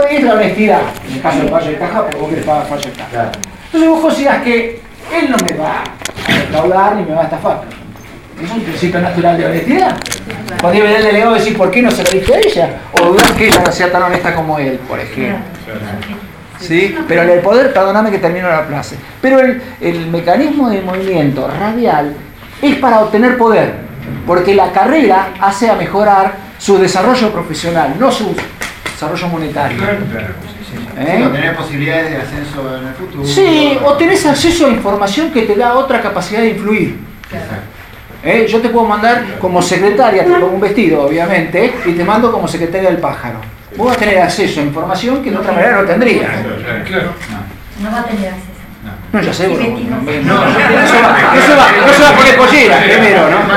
es la honestidad. En el caso del fallo de caja, porque vos querés pagar fallo de caja. Claro. Entonces vos considerás que él no me va a defraudar ni me va a estafar. ¿Es un principio natural de honestidad? Podría venir el delegado y decir, ¿por qué no se lo dije a ella? O dudar que ella no sea tan honesta como él, por ejemplo. ¿Sí? Pero el poder, perdóname que termino la frase, pero el mecanismo de movimiento radial es para obtener poder, porque la carrera hace a mejorar su desarrollo profesional, no su desarrollo monetario. Sí, o tener posibilidades de ascenso en el futuro. Sí, o tenés acceso a información que te da otra capacidad de influir. Yo te puedo mandar como secretaria, te pongo un vestido, obviamente, y te mando como secretaria del pájaro. Vos vas a tener acceso a información que de otra manera no tendrías. Claro. No va a tener acceso. No, ya sé, Y bueno, Betty no. eso va a poner pollera primero, ¿no?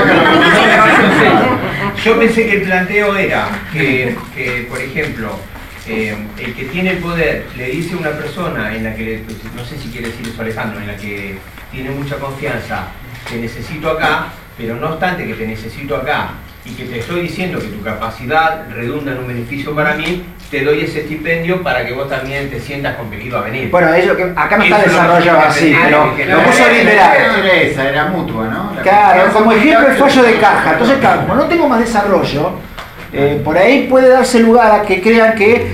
Yo pensé que el planteo era que por ejemplo, el que tiene el poder le dice a una persona en la que, no sé si quiere decir eso Alejandro, en la que tiene mucha confianza, te necesito acá, pero no obstante que te necesito acá y que te estoy diciendo que tu capacidad redunda en un beneficio para mí, te doy ese estipendio para que vos también te sientas compelido a venir. Bueno, eso que acá no está Eso es lo desarrollado que así, yo pero lo puso bien verá. Era esa, era mutua, ¿no? Claro, como ejemplo el fallo de caja. Entonces, claro, como no tengo más desarrollo, por ahí puede darse lugar a que crean que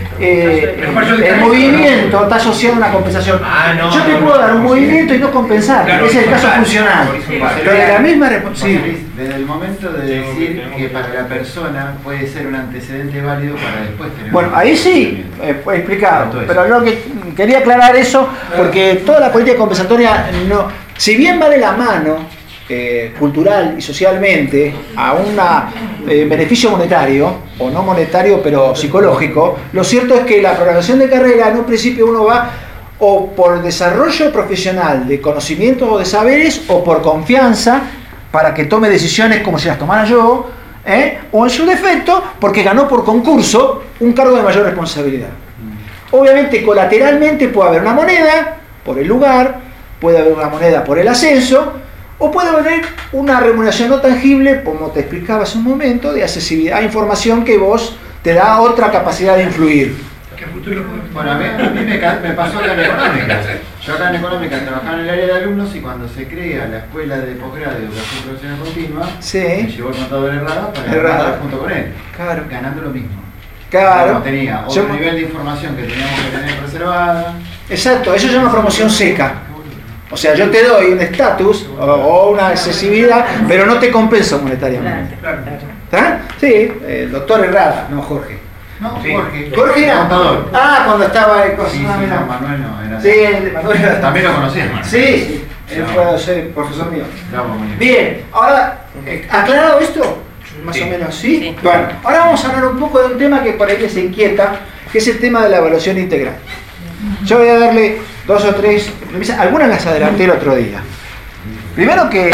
el movimiento está asociado a una compensación. Yo te puedo dar un movimiento y no compensar, Claro, ese es el caso horizontal, funcional. Pero de la misma responsabilidad. Desde el momento de decir que para la persona puede ser un antecedente válido para después tener... Bueno, ahí sí, explicado, pero lo que quería aclarar eso, porque toda la política compensatoria, no, si bien va de la mano cultural y socialmente a un beneficio monetario, o no monetario pero psicológico, lo cierto es que la programación de carrera en un principio uno va o por desarrollo profesional de conocimientos o de saberes o por confianza para que tome decisiones como si las tomara yo, o en su defecto porque ganó por concurso un cargo de mayor responsabilidad. Obviamente colateralmente puede haber una moneda por el lugar, puede haber una moneda por el ascenso, o puede haber una remuneración no tangible, como te explicaba hace un momento, de accesibilidad a información que vos te da otra capacidad de influir. Bueno, a mí me pasó acá en Económica. Yo acá en Económica trabajaba en el área de alumnos y cuando se crea la escuela de posgrado de educación profesional continua, me llevó el contador Herrada para ganar junto con él, claro, ganando lo mismo. Claro. Tenía otro nivel de información que teníamos que tener reservada. Exacto, eso se llama promoción seca. O sea, yo te doy un estatus o una accesibilidad, pero no te compenso monetariamente. ¿Está? Sí, el doctor Herrada, no Jorge. No, sí. Jorge era contador. Ah, cuando estaba en cosas. Sí, no, Manuel no era. Sí, Manuel era. También lo conocías, Manuel. Sí, él fue ser profesor mío. Bravo, bien, ahora, ¿aclarado esto? Más o menos, ¿sí? Bueno, ahora vamos a hablar un poco de un tema que por ahí les inquieta, que es el tema de la evaluación integral. Yo voy a darle 2 o 3 premisas, algunas las adelanté el otro día. Primero que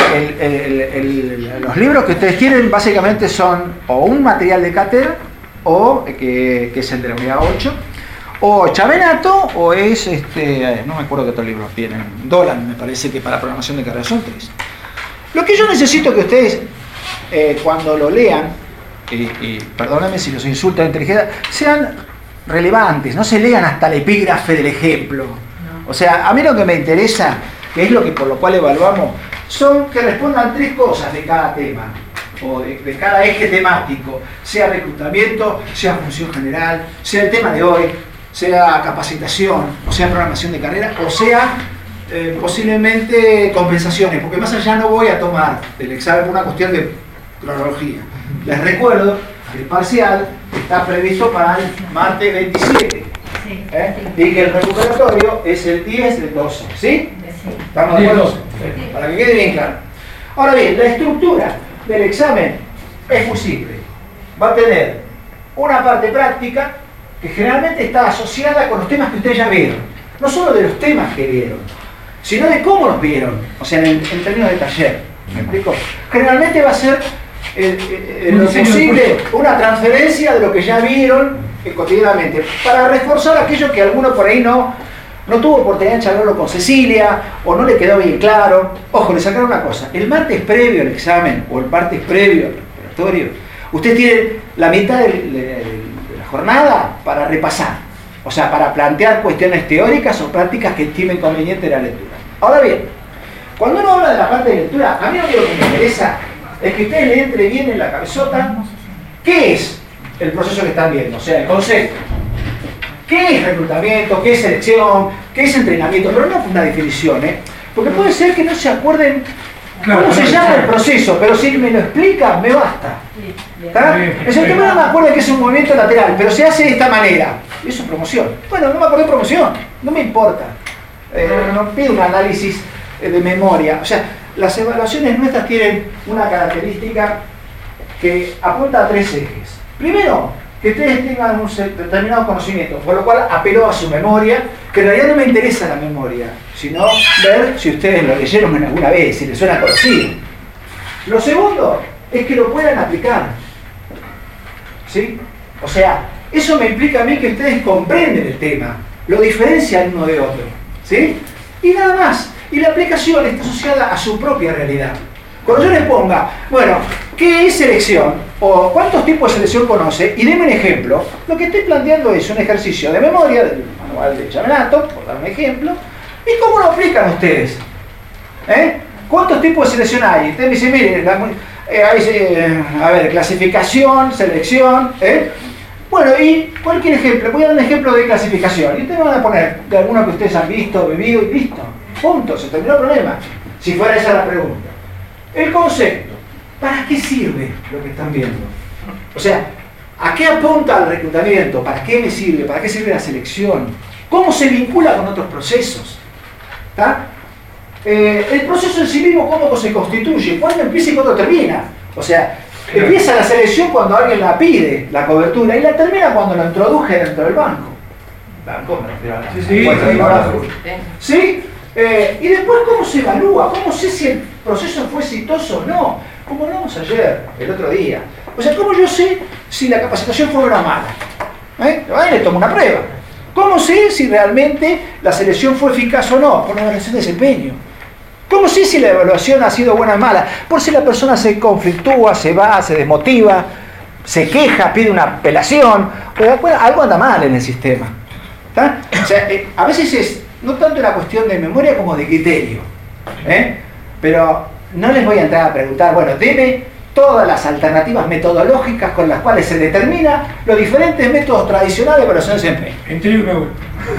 los libros que ustedes tienen básicamente son o un material de cátedra, o que es el de la unidad 8, o Chavenato, o es, no me acuerdo qué otros libros tienen, Dolan me parece que para programación de carrera, son 3. Lo que yo necesito que ustedes, cuando lo lean, y perdónenme si los insulto de inteligencia, sean relevantes, no se lean hasta el epígrafe del ejemplo. O sea, a mí lo que me interesa, que es lo que por lo cual evaluamos, son que respondan 3 cosas de cada tema, o de cada eje temático, sea reclutamiento, sea función general, sea el tema de hoy, sea capacitación, o sea programación de carrera, o sea posiblemente compensaciones, porque más allá no voy a tomar el examen por una cuestión de cronología. Les recuerdo que el parcial está previsto para el martes 27. Y que el recuperatorio es el 10 del 12, ¿sí? ¿Estamos de acuerdo? Para que quede bien claro. Ahora bien, la estructura del examen es muy simple. Va a tener una parte práctica que generalmente está asociada con los temas que ustedes ya vieron. No solo de los temas que vieron, sino de cómo los vieron, o sea, en términos de taller. ¿Me explico? Generalmente va a ser en lo posible una transferencia de lo que ya vieron cotidianamente, para reforzar aquello que alguno por ahí no tuvo oportunidad de charlarlo con Cecilia, o no le quedó bien claro. Ojo, le sacaron una cosa: el martes previo al examen, o el martes previo al preparatorio, usted tiene la mitad de la jornada para repasar. O sea, para plantear cuestiones teóricas o prácticas que estimen conveniente la lectura. Ahora bien, cuando uno habla de la parte de lectura, a mí lo que me interesa es que ustedes le entre bien en la cabezota qué es el proceso que están viendo, o sea, el concepto. ¿Qué es reclutamiento? ¿Qué es selección? ¿Qué es entrenamiento? Pero no una definición, porque puede ser que no se acuerden cómo se llama el proceso, pero si me lo explica, me basta. En sentido, no me acuerdo que es un movimiento lateral, pero se hace de esta manera. Eso es promoción. Bueno, no me acuerdo de promoción, no me importa. No pido un análisis de memoria. O sea, las evaluaciones nuestras tienen una característica que apunta a 3 ejes. Primero, que ustedes tengan un determinado conocimiento, por lo cual apelo a su memoria, que en realidad no me interesa la memoria, sino ver si ustedes lo leyeron alguna vez, si les suena conocido. Lo segundo es que lo puedan aplicar. ¿Sí? O sea, eso me implica a mí que ustedes comprenden el tema, lo diferencian uno de otro. ¿Sí? Y nada más. Y la aplicación está asociada a su propia realidad. Cuando yo les ponga, bueno, ¿qué es selección? O ¿cuántos tipos de selección conoce? Y denme un ejemplo. Lo que estoy planteando es un ejercicio de memoria del manual de Chavenato, por dar un ejemplo. ¿Y cómo lo aplican ustedes? ¿Cuántos tipos de selección hay? Ustedes me dicen, miren, a ver, clasificación, selección. Bueno, y cualquier ejemplo. Voy a dar un ejemplo de clasificación. Y ustedes me van a poner de alguno que ustedes han visto, bebido y listo. Punto, se terminó el problema. Si fuera esa la pregunta. El concepto, ¿para qué sirve lo que están viendo? O sea, ¿a qué apunta el reclutamiento? ¿Para qué me sirve? ¿Para qué sirve la selección? ¿Cómo se vincula con otros procesos? ¿Está? El proceso en sí mismo, ¿cómo se constituye? ¿Cuándo empieza y cuándo termina? O sea, empieza la selección cuando alguien la pide, la cobertura, y la termina cuando la introduje dentro del banco. ¿Banco? Me refiero a la... ¿Sí? Y después, ¿cómo se evalúa? ¿Cómo sé si el proceso fue exitoso o no? Como hablamos ayer, el otro día. O sea, ¿cómo yo sé si la capacitación fue buena o mala? Ahí le tomo una prueba. ¿Cómo sé si realmente la selección fue eficaz o no? Por la evaluación de desempeño. ¿Cómo sé si la evaluación ha sido buena o mala? Por si la persona se conflictúa, se va, se desmotiva, se queja, pide una apelación. Algo anda mal en el sistema. ¿Está? O sea, a veces es no tanto la cuestión de memoria como de criterio. Pero no les voy a entrar a preguntar, bueno, deme todas las alternativas metodológicas con las cuales se determina los diferentes métodos tradicionales de evaluación de desempeño. Entregame uno.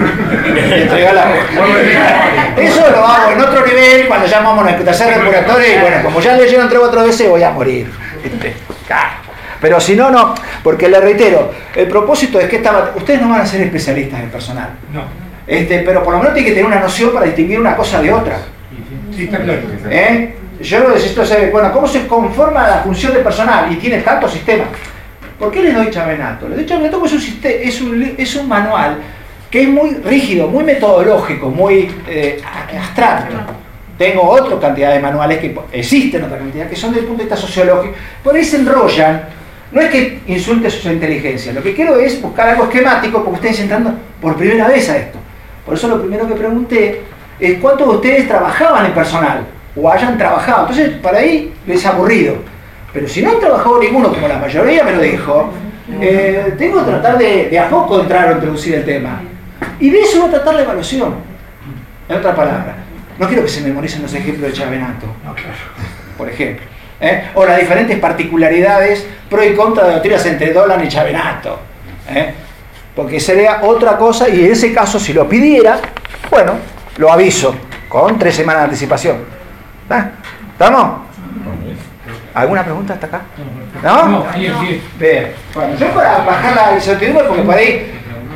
Eso lo hago en otro nivel cuando ya vamos al tercer depuratorio y bueno, como ya leyeron 3 o 4 veces voy a morir. Pero si no, no, porque le reitero, el propósito es que ustedes no van a ser especialistas en personal. No. Pero por lo menos tienen que tener una noción para distinguir una cosa de otra. Sí, está claro. Yo lo necesito saber, bueno, ¿cómo se conforma la función de personal? Y tiene tantos sistemas. ¿Por qué les doy Chavenato? Les doy Chavenato porque es un manual que es muy rígido, muy metodológico, muy abstracto. Tengo otra cantidad de manuales que existen, otra cantidad, que son desde el punto de vista sociológico. Por ahí se enrollan. No es que insulte su inteligencia. Lo que quiero es buscar algo esquemático porque ustedes entrando por primera vez a esto. Por eso lo primero que pregunté es cuántos de ustedes trabajaban en personal o hayan trabajado. Entonces, para ahí les es aburrido. Pero si no han trabajado ninguno, como la mayoría me lo dijo, tengo que tratar de a poco entrar o introducir el tema. Y de eso va a tratar la evaluación. En otra palabra, no quiero que se memoricen los ejemplos de Chavenato, por ejemplo. O las diferentes particularidades pro y contra de doctrinas entre Dolan y Chavenato. Porque sería otra cosa y en ese caso si lo pidiera, bueno, lo aviso con 3 semanas de anticipación. ¿Estamos? ¿Alguna pregunta hasta acá? ¿No? No, sí. Bien. Bueno, yo para bajar la incertidumbre porque por ahí...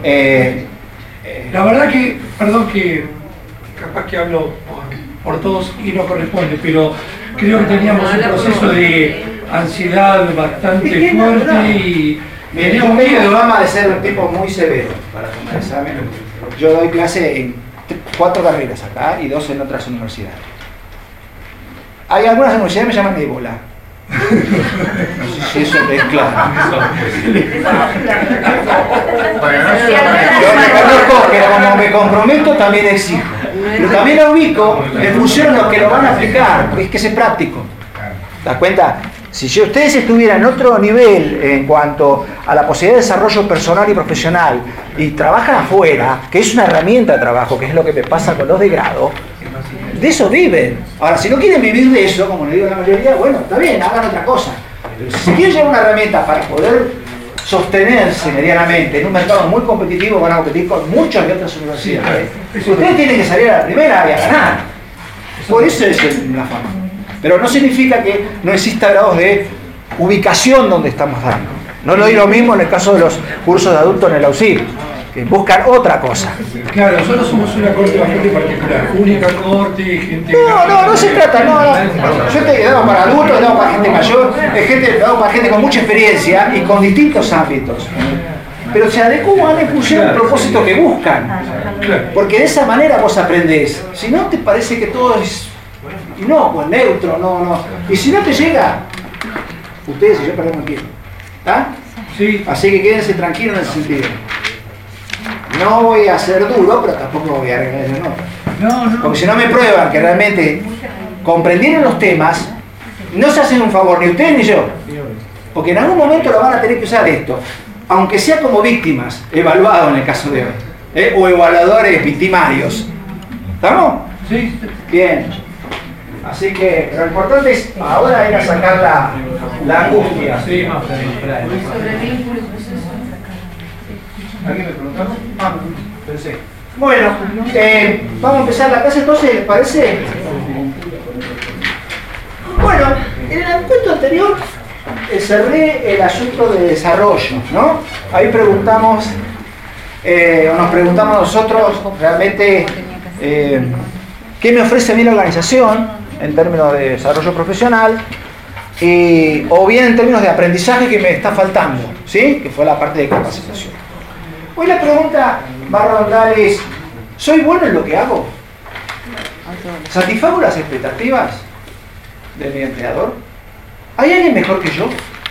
La verdad que, perdón que capaz que hablo por todos y no corresponde, pero creo que teníamos un proceso de ansiedad bastante fuerte y teníamos miedo, Obama, de ser un tipo muy severo para tomar examen. Yo doy clase en 4 carreras acá y 2 en otras universidades. Hay algunas universidades que me llaman ébola. No sé si eso es claro. Yo reconozco que como me comprometo también exijo. Pero también lo ubico en función de los que lo van a aplicar, porque es que es práctico. ¿Te das cuenta? Si ustedes estuvieran en otro nivel en cuanto a la posibilidad de desarrollo personal y profesional y trabajan afuera, que es una herramienta de trabajo, que es lo que me pasa con los de grado, de eso viven. Ahora, si no quieren vivir de eso, como le digo a la mayoría, bueno, está bien, hagan otra cosa. Pero si quieren llevar una herramienta para poder sostenerse medianamente en un mercado muy competitivo, van a competir con muchas de otras universidades. Ustedes tienen que salir a la primera y a ganar. Por eso es la fama. Pero no significa que no exista grados de ubicación donde estamos dando. No lo digo lo mismo en el caso de los cursos de adultos en el AUSIR, que buscan otra cosa. Claro, nosotros somos una corte bastante particular, única corte, gente... No se trata, Yo te he dado para adultos, he dado para gente mayor, he dado para gente con mucha experiencia y con distintos ámbitos. Pero se adecuan en función del propósito que buscan. Porque de esa manera vos aprendés. Si no te parece que todo es inocuo, neutro, no. Y si no te llega, ustedes y yo perdemos tiempo. ¿Está? Sí. Así que quédense tranquilos en ese sentido. No voy a ser duro, pero tampoco voy a arreglar la nota. No. Porque si no me prueban que realmente comprendieron los temas, no se hacen un favor, ni ustedes ni yo. Porque en algún momento lo van a tener que usar esto, aunque sea como víctimas, evaluado en el caso de hoy, o evaluadores victimarios. ¿Estamos? Sí. Bien. Así que lo importante es ahora ir a sacar la angustia. Sí. ¿Alguien me preguntó? Pensé. Bueno, vamos a empezar la clase entonces, ¿les parece? Bueno, en el encuentro anterior cerré el asunto de desarrollo, ¿no? Ahí preguntamos, o nos preguntamos nosotros realmente qué me ofrece a mí la organización en términos de desarrollo profesional, o bien en términos de aprendizaje que me está faltando, ¿sí? Que fue la parte de capacitación. Hoy la pregunta va a rondar es, ¿soy bueno en lo que hago? ¿Satisfago las expectativas de mi empleador? ¿Hay alguien mejor que yo?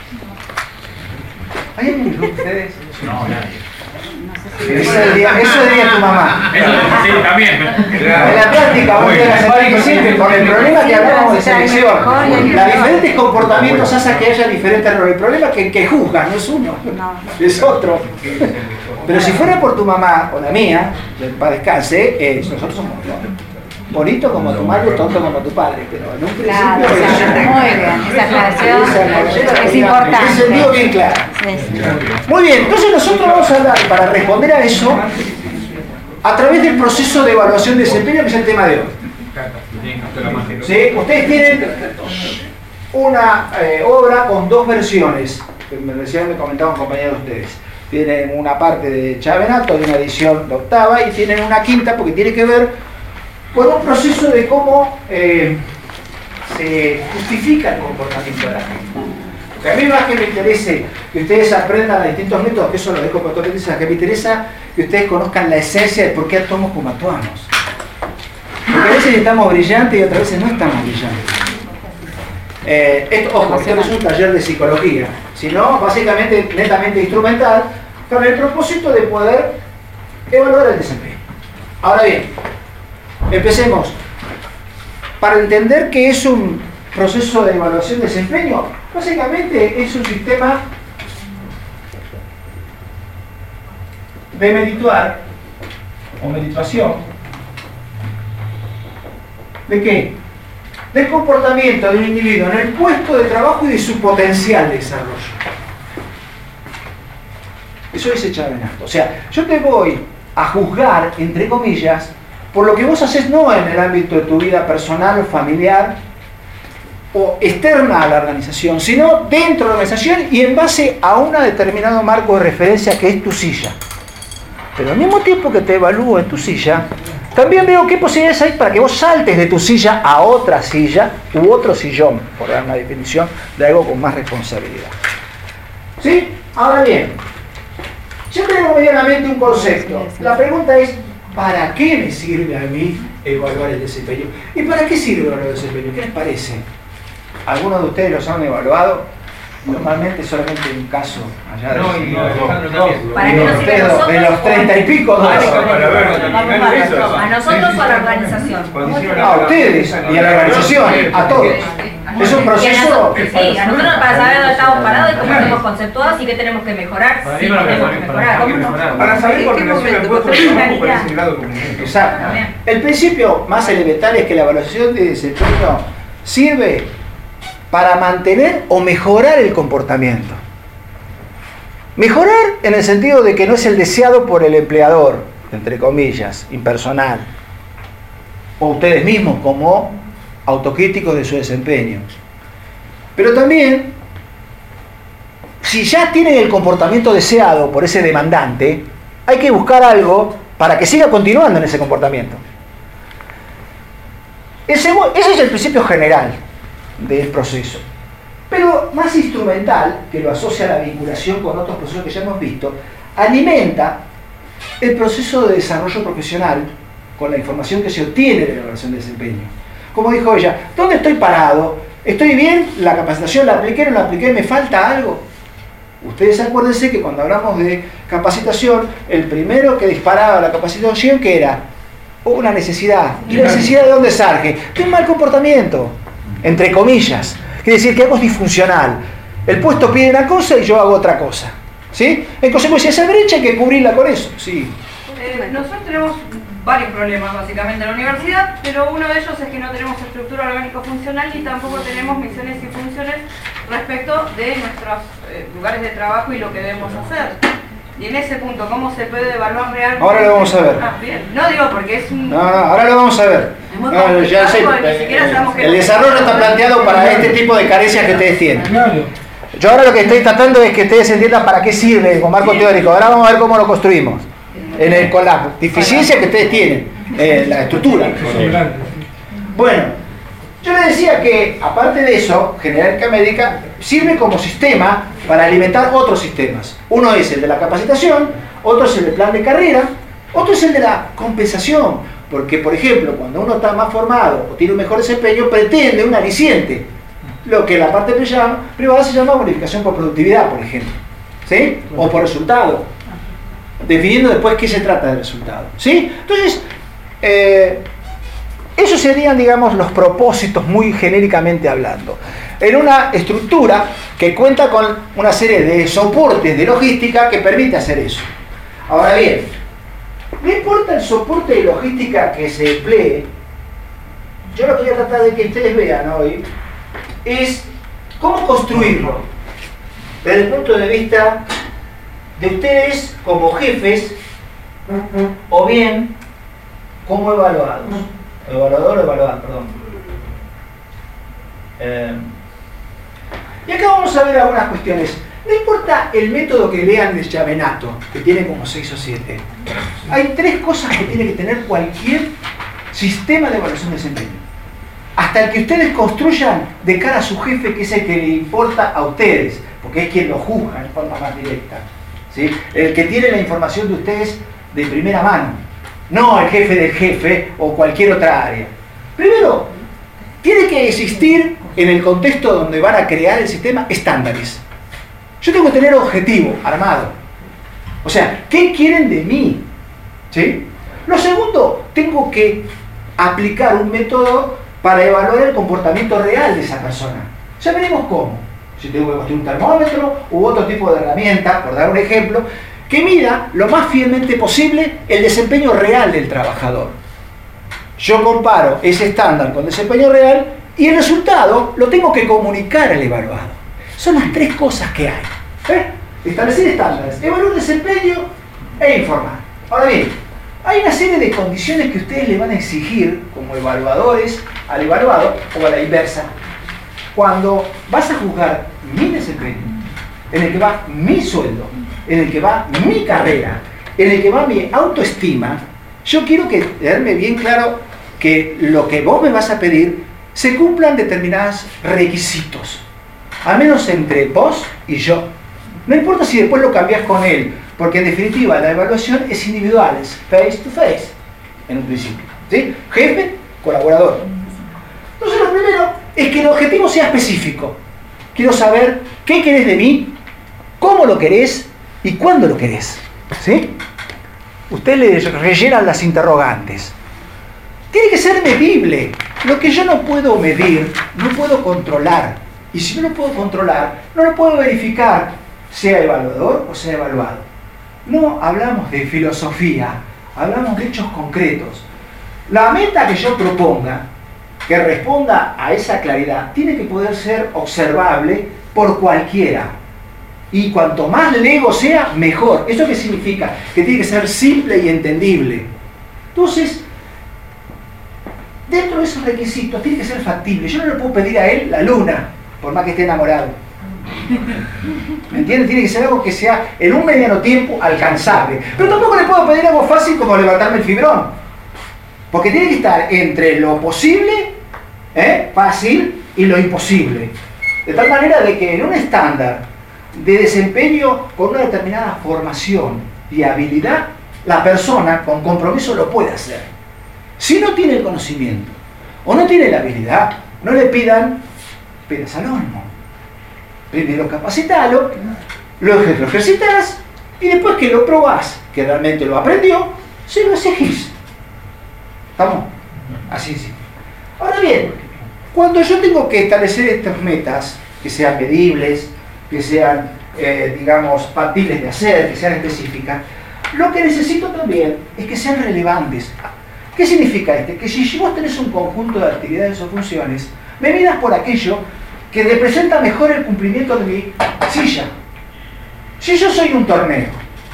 ¿Hay alguien mejor que ustedes? No, nadie. Eso diría tu mamá. Sí, también. En la práctica, vos te vas a sentir siempre con el problema que hablamos de selección. Los diferentes comportamientos hacen que haya diferentes roles. El problema es que el que juzga no es uno, es otro. Pero si fuera por tu mamá o la mía, para descanse, nosotros somos bonito como tu madre, tonto como tu padre, pero en un principio... Muy bien, esa aclaración es importante. Es sentido bien claro. Muy bien, entonces nosotros vamos a hablar, para responder a eso, a través del proceso de evaluación de desempeño, que es el tema de hoy. ¿Sí? Ustedes tienen una obra con dos versiones, que recién me comentaban compañeros de ustedes. Tienen una parte de Chavenato, de una edición de octava, y tienen una quinta porque tiene que ver con un proceso de cómo se justifica el comportamiento de la gente. Porque a mí más que me interese que ustedes aprendan a distintos métodos, que eso lo dejo para todos los que me interesa que ustedes conozcan la esencia de por qué actuamos como actuamos. Porque a veces estamos brillantes y otras veces no estamos brillantes. Ojo, esto no es un taller de psicología, sino básicamente netamente instrumental, con el propósito de poder evaluar el desempeño. Ahora bien, empecemos. Para entender que es un proceso de evaluación de desempeño, básicamente es un sistema de medituar o meditación. ¿De qué? Del comportamiento de un individuo en el puesto de trabajo y de su potencial de desarrollo. Eso dice Chavenato. O sea, yo te voy a juzgar, entre comillas, por lo que vos haces no en el ámbito de tu vida personal o familiar o externa a la organización, sino dentro de la organización y en base a un determinado marco de referencia que es tu silla. Pero al mismo tiempo que te evalúo en tu silla, también veo qué posibilidades hay para que vos saltes de tu silla a otra silla u otro sillón, por dar una definición de algo con más responsabilidad. ¿Sí? Ahora bien, ya tenemos medianamente un concepto. La pregunta es, ¿para qué me sirve a mí evaluar el desempeño? ¿Y para qué sirve evaluar el desempeño? ¿Qué les parece? ¿Algunos de ustedes los han evaluado? Normalmente solamente en un caso allá de los 30 y pico. ¿A nosotros o a la organización? A ustedes y a la organización, a todos. A Es un proceso... Sí, a nosotros para saber dónde estamos parados y cómo estamos conceptuados y qué tenemos que mejorar. Sí, tenemos que mejorar. Para saber por qué no se me puesto el trabajo por ese grado de cumplimiento. Exacto. El principio más elemental es que la evaluación de desempeño sirve para mantener o mejorar el comportamiento. Mejorar en el sentido de que no es el deseado por el empleador, entre comillas, impersonal, o ustedes mismos como autocríticos de su desempeño. Pero también, si ya tienen el comportamiento deseado por ese demandante, hay que buscar algo para que siga continuando en ese comportamiento. Ese es el principio general del proceso. Pero más instrumental, que lo asocia a la vinculación con otros procesos que ya hemos visto, alimenta el proceso de desarrollo profesional con la información que se obtiene de la evaluación de desempeño. Como dijo ella, ¿dónde estoy parado? ¿Estoy bien? ¿La capacitación la apliqué? ¿No la apliqué? ¿Me falta algo? Ustedes acuérdense que cuando hablamos de capacitación, el primero que disparaba la capacitación, ¿qué era? Una necesidad. ¿Y la necesidad de dónde surge? De un mal comportamiento, entre comillas. Quiere decir que algo es disfuncional. El puesto pide una cosa y yo hago otra cosa. ¿Sí? En consecuencia, esa brecha hay que cubrirla con eso. Sí. Nosotros tenemos varios problemas básicamente en la universidad, pero uno de ellos es que no tenemos estructura orgánico-funcional ni tampoco tenemos misiones y funciones respecto de nuestros lugares de trabajo y lo que debemos hacer. Y en ese punto, ¿cómo se puede evaluar realmente? Ahora lo vamos a ver. Ah, bien. No digo porque es un... No, ahora lo vamos a ver. No, ya sé, el desarrollo está planteado para este tipo de carencias que ustedes tienen. Yo ahora lo que estoy tratando es que ustedes entiendan para qué sirve con marco teórico. Ahora vamos a ver cómo lo construimos. Con la deficiencia que ustedes tienen, la estructura. Bueno, yo les decía que, aparte de eso, Genérica Médica sirve como sistema para alimentar otros sistemas. Uno es el de la capacitación, otro es el del plan de carrera, otro es el de la compensación. Porque, por ejemplo, cuando uno está más formado o tiene un mejor desempeño, pretende un aliciente. Lo que en la parte privada se llama bonificación por productividad, por ejemplo. ¿Sí? O por resultado. Definiendo después qué se trata del resultado. ¿Sí? Entonces, esos serían, digamos, los propósitos muy genéricamente hablando. En una estructura que cuenta con una serie de soportes de logística que permite hacer eso. Ahora bien, no importa el soporte de logística que se emplee, yo lo que voy a tratar de que ustedes vean hoy es cómo construirlo desde el punto de vista de ustedes como jefes o bien como evaluados. Evaluador o evaluado, perdón. Y acá vamos a ver algunas cuestiones. No importa el método que lean de Chavenato, que tiene como 6 o 7. Hay 3 cosas que tiene que tener cualquier sistema de evaluación de desempeño. Hasta el que ustedes construyan de cara a su jefe, que es el que le importa a ustedes, porque es quien lo juzga en forma más directa. ¿Sí? El que tiene la información de ustedes de primera mano, no el jefe del jefe o cualquier otra área. Primero, tiene que existir en el contexto donde van a crear el sistema estándares. Yo tengo que tener objetivo armado. O sea, ¿qué quieren de mí? ¿Sí? Lo segundo, tengo que aplicar un método para evaluar el comportamiento real de esa persona. Ya veremos cómo. Si tengo que construir un termómetro u otro tipo de herramienta, por dar un ejemplo, que mida lo más fielmente posible el desempeño real del trabajador. Yo comparo ese estándar con desempeño real y el resultado lo tengo que comunicar al evaluado. Son las 3 cosas que hay. Establecer estándares, evaluar desempeño e informar. Ahora bien, hay una serie de condiciones que ustedes le van a exigir como evaluadores al evaluado o a la inversa. Cuando vas a juzgar mi desempeño, en el que va mi sueldo, en el que va mi carrera, en el que va mi autoestima, yo quiero que tenerme bien claro que lo que vos me vas a pedir se cumplan determinados requisitos, al menos entre vos y yo. No importa si después lo cambiás con él, porque en definitiva la evaluación es individual, es face to face, en un principio. ¿Sí? Jefe, colaborador. Entonces lo primero es que el objetivo sea específico. Quiero saber qué querés de mí, cómo lo querés y cuándo lo querés. ¿Sí? Ustedes le rellenan las interrogantes. Tiene que ser medible. Lo que yo no puedo medir, no puedo controlar. Y si no lo puedo controlar, no lo puedo verificar, sea evaluador o sea evaluado. No hablamos de filosofía, hablamos de hechos concretos. La meta que yo proponga, que responda a esa claridad, tiene que poder ser observable por cualquiera. Y cuanto más lego sea, mejor. ¿Eso qué significa? Que tiene que ser simple y entendible. Entonces, dentro de esos requisitos tiene que ser factible. Yo no le puedo pedir a él la luna, por más que esté enamorado. ¿Me entiendes? Tiene que ser algo que sea en un mediano tiempo alcanzable. Pero tampoco le puedo pedir algo fácil como levantarme el fibrón. Porque tiene que estar entre lo posible, fácil, y lo imposible. De tal manera de que en un estándar de desempeño con una determinada formación y habilidad, la persona con compromiso lo puede hacer. Si no tiene el conocimiento o no tiene la habilidad, no le pidan peras al olmo. Primero capacitalo, lo ejercitas y después que lo probás, que realmente lo aprendió, se lo exigís. ¿Estamos? Así sí. Ahora bien, cuando yo tengo que establecer estas metas, que sean medibles, que sean, digamos, factibles de hacer, que sean específicas, lo que necesito también es que sean relevantes. ¿Qué significa esto? Que si vos tenés un conjunto de actividades o funciones, me miras por aquello que representa mejor el cumplimiento de mi silla. Si yo soy un torneo,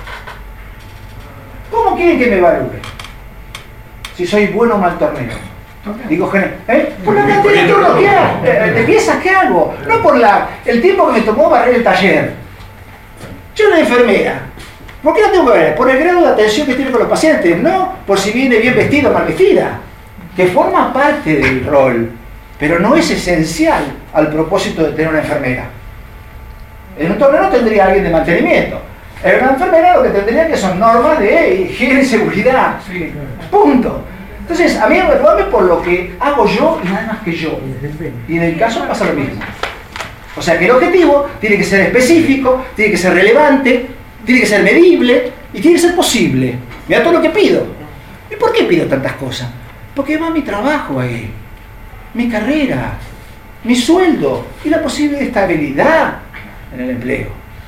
¿cómo quieren que me evalúe? Si soy bueno o mal torneo. Digo, por la cantidad de turnos que hago, de piezas que hago, no por el tiempo que me tomó barrer el taller. Yo soy una enfermera. ¿Por qué la tengo que ver? Por el grado de atención que tiene con los pacientes, no por si viene bien vestida o mal vestida, que forma parte del rol, pero no es esencial al propósito de tener una enfermera. En un torneo tendría alguien de mantenimiento. En una enfermera lo que tendría que son normas de higiene y seguridad. Punto. Entonces, a mí me evalúame por lo que hago yo y nada más que yo. Y en el caso pasa lo mismo. O sea que el objetivo tiene que ser específico, tiene que ser relevante, tiene que ser medible y tiene que ser posible. Mira todo lo que pido. ¿Y por qué pido tantas cosas? Porque va mi trabajo ahí, mi carrera, mi sueldo y la posible estabilidad en el empleo.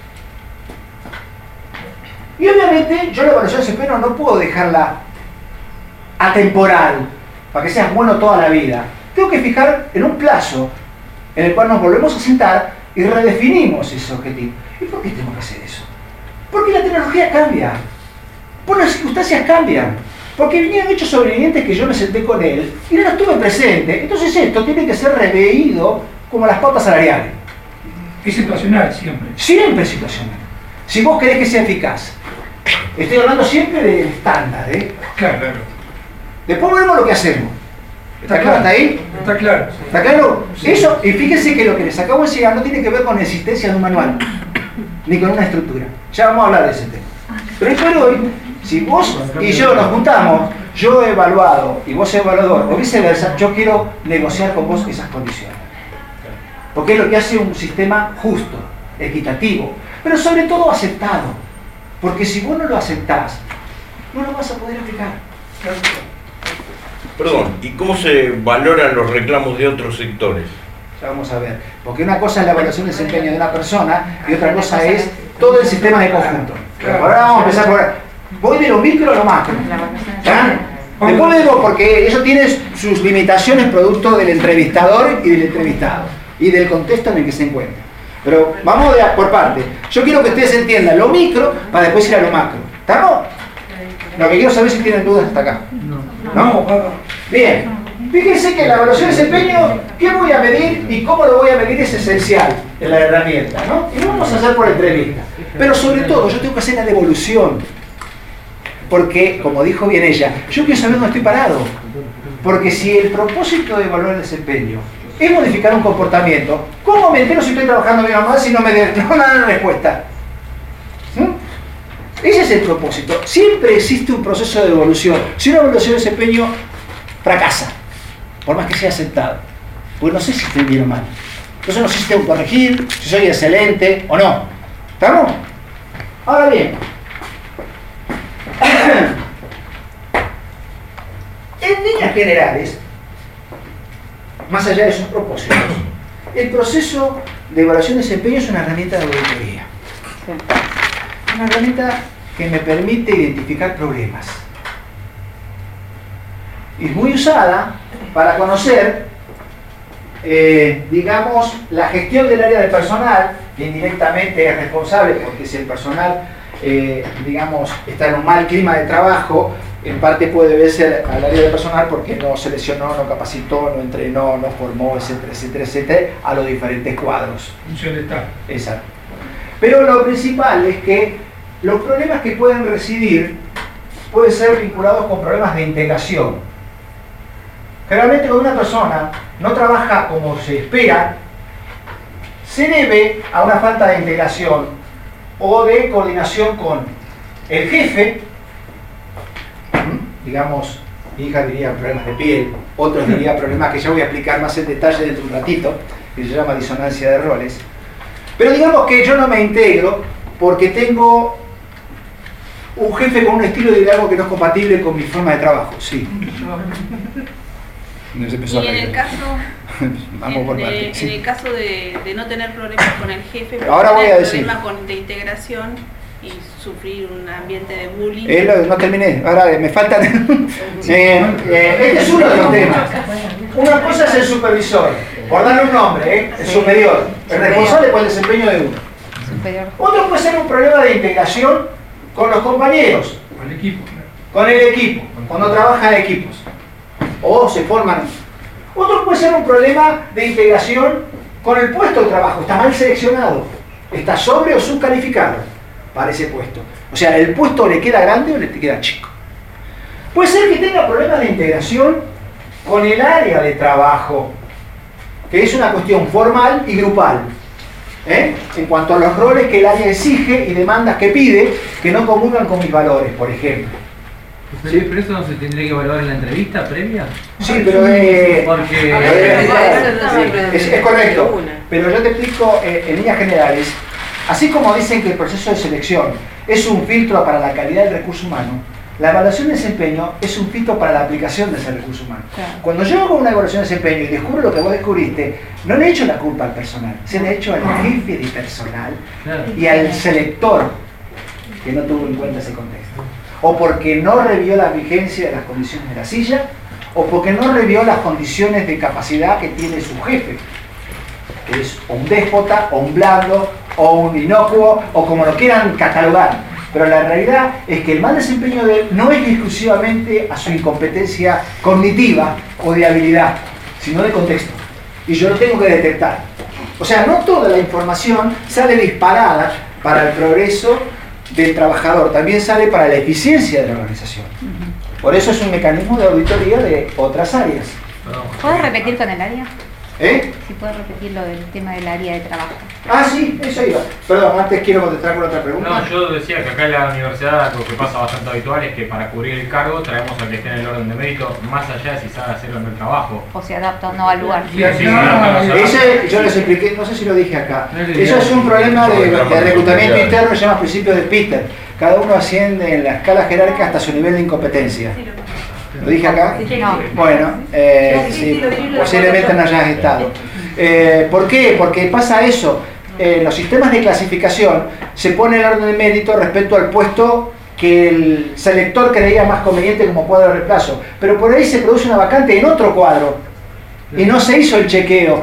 Y obviamente yo la evaluación de desempeño no puedo dejarla atemporal, para que seas bueno toda la vida. Tengo que fijar en un plazo en el cual nos volvemos a sentar y redefinimos ese objetivo. ¿Y por qué tengo que hacer eso? Porque la tecnología cambia, porque las circunstancias cambian, porque vinieron hechos sobrevivientes que yo me senté con él y no estuve presente. Entonces esto tiene que ser reveído como las pautas salariales. Es situacional siempre. Siempre es situacional. Si vos querés que sea eficaz. Estoy hablando siempre del estándar, Claro. Después veremos lo que hacemos. ¿Está claro hasta ahí? Está claro. ¿Está claro? Sí. Eso, y fíjense que lo que les acabo de enseñar no tiene que ver con la existencia de un manual, ni con una estructura. Ya vamos a hablar de ese tema. Pero hoy por hoy, si vos y yo nos juntamos, yo he evaluado y vos evaluador, o viceversa, yo quiero negociar con vos esas condiciones. Porque es lo que hace un sistema justo, equitativo, pero sobre todo aceptado. Porque si vos no lo aceptás, no lo vas a poder aplicar. Perdón, ¿y cómo se valoran los reclamos de otros sectores? Ya vamos a ver. Porque una cosa es la evaluación de desempeño de una persona y otra cosa es todo el sistema de conjunto. Ahora vamos a empezar por... Voy de lo micro a lo macro. Después digo, porque eso tiene sus limitaciones producto del entrevistador y del entrevistado y del contexto en el que se encuentra. Pero vamos por parte. Yo quiero que ustedes entiendan lo micro para después ir a lo macro. ¿Estamos? Lo que quiero saber si tienen dudas hasta acá. ¿No? Bien. Fíjense que la evaluación de desempeño, ¿qué voy a medir y cómo lo voy a medir? Es esencial en la herramienta, ¿no? Y lo vamos a hacer por entrevista. Pero sobre todo, yo tengo que hacer la devolución. Porque, como dijo bien ella, yo quiero saber dónde estoy parado. Porque si el propósito de evaluar el desempeño es modificar un comportamiento, ¿cómo me entero si estoy trabajando bien o mal si no me dan respuesta? Ese es el propósito. Siempre existe un proceso de evolución. Si una evaluación de desempeño fracasa, por más que sea aceptado, pues no sé si estoy bien o mal. Entonces no sé si tengo que corregir, si soy excelente o no. ¿Estamos? Ahora bien, en líneas generales, más allá de sus propósitos, el proceso de evaluación de desempeño es una herramienta de auditoría. Una herramienta que me permite identificar problemas. Y es muy usada para conocer, digamos, la gestión del área de personal, que indirectamente es responsable, porque si el personal, digamos, está en un mal clima de trabajo, en parte puede verse al área de personal porque no seleccionó, no capacitó, no entrenó, no formó, etcétera, etcétera, etcétera, a los diferentes cuadros. Función de Estado. Exacto. Pero lo principal es que los problemas que pueden residir pueden ser vinculados con problemas de integración. Generalmente cuando una persona no trabaja como se espera, se debe a una falta de integración o de coordinación con el jefe. Digamos, mi hija diría problemas de piel, otros dirían problemas que ya voy a explicar más en detalle dentro de un ratito, que se llama disonancia de roles. Pero digamos que yo no me integro porque tengo un jefe con un estilo de liderazgo que no es compatible con mi forma de trabajo. Sí. Y en el caso, en el caso de no tener problemas con el jefe, ahora voy a decir problemas de integración y sufrir un ambiente de bullying. No terminé, ahora me faltan. Este es uno de los temas. Una cosa es el supervisor, por darle un nombre, el superior, el responsable por el desempeño de uno. Otro puede ser un problema de integración con los compañeros, Con el equipo. con el equipo, cuando trabajan en equipos o se forman. Otro puede ser un problema de integración con el puesto de trabajo, está mal seleccionado, está sobre o subcalificado para ese puesto. O sea, el puesto le queda grande o le queda chico. Puede ser que tenga problemas de integración con el área de trabajo, que es una cuestión formal y grupal, en cuanto a los roles que el área exige y demandas que pide, que no comulgan con mis valores, por ejemplo. ¿Sí? ¿Pero eso no se tendría que evaluar en la entrevista previa? Sí, pero porque es correcto. Pero yo te explico en líneas generales. Así como dicen que el proceso de selección es un filtro para la calidad del recurso humano, la evaluación de desempeño es un filtro para la aplicación de ese recurso humano. Claro. Cuando yo hago una evaluación de desempeño y descubro lo que vos descubriste, no le echo la culpa al personal, se le echo al jefe de personal y al selector que no tuvo en cuenta ese contexto. O porque no revió la vigencia de las condiciones de la silla, o porque no revió las condiciones de capacidad que tiene su jefe, que es un déspota, o un blando, o un inocuo, o como lo quieran catalogar. Pero la realidad es que el mal desempeño de él no es exclusivamente a su incompetencia cognitiva o de habilidad, sino de contexto. Y yo lo tengo que detectar. O sea, no toda la información sale disparada para el progreso del trabajador, también sale para la eficiencia de la organización. Por eso es un mecanismo de auditoría de otras áreas. ¿Puedes repetir con el área? Si puedes repetir lo del tema del área de trabajo. Ah, sí, eso iba. Perdón, antes quiero contestar con otra pregunta. No, yo decía que acá en la universidad lo que pasa bastante habitual es que para cubrir el cargo traemos al que esté en el orden de mérito, más allá de si sabe hacerlo en el trabajo. O se adapta o no al lugar. Ese, yo les expliqué, no sé si lo dije acá. Eso es un problema de reclutamiento interno, se llama principio de Peter. Cada uno asciende en la escala jerárquica hasta su nivel de incompetencia. ¿Lo dije acá? No. Bueno, sí, posiblemente no hayas estado. ¿Por qué? Porque pasa eso. En los sistemas de clasificación se pone el orden de mérito respecto al puesto que el selector creía más conveniente como cuadro de reemplazo. Pero por ahí se produce una vacante en otro cuadro y no se hizo el chequeo.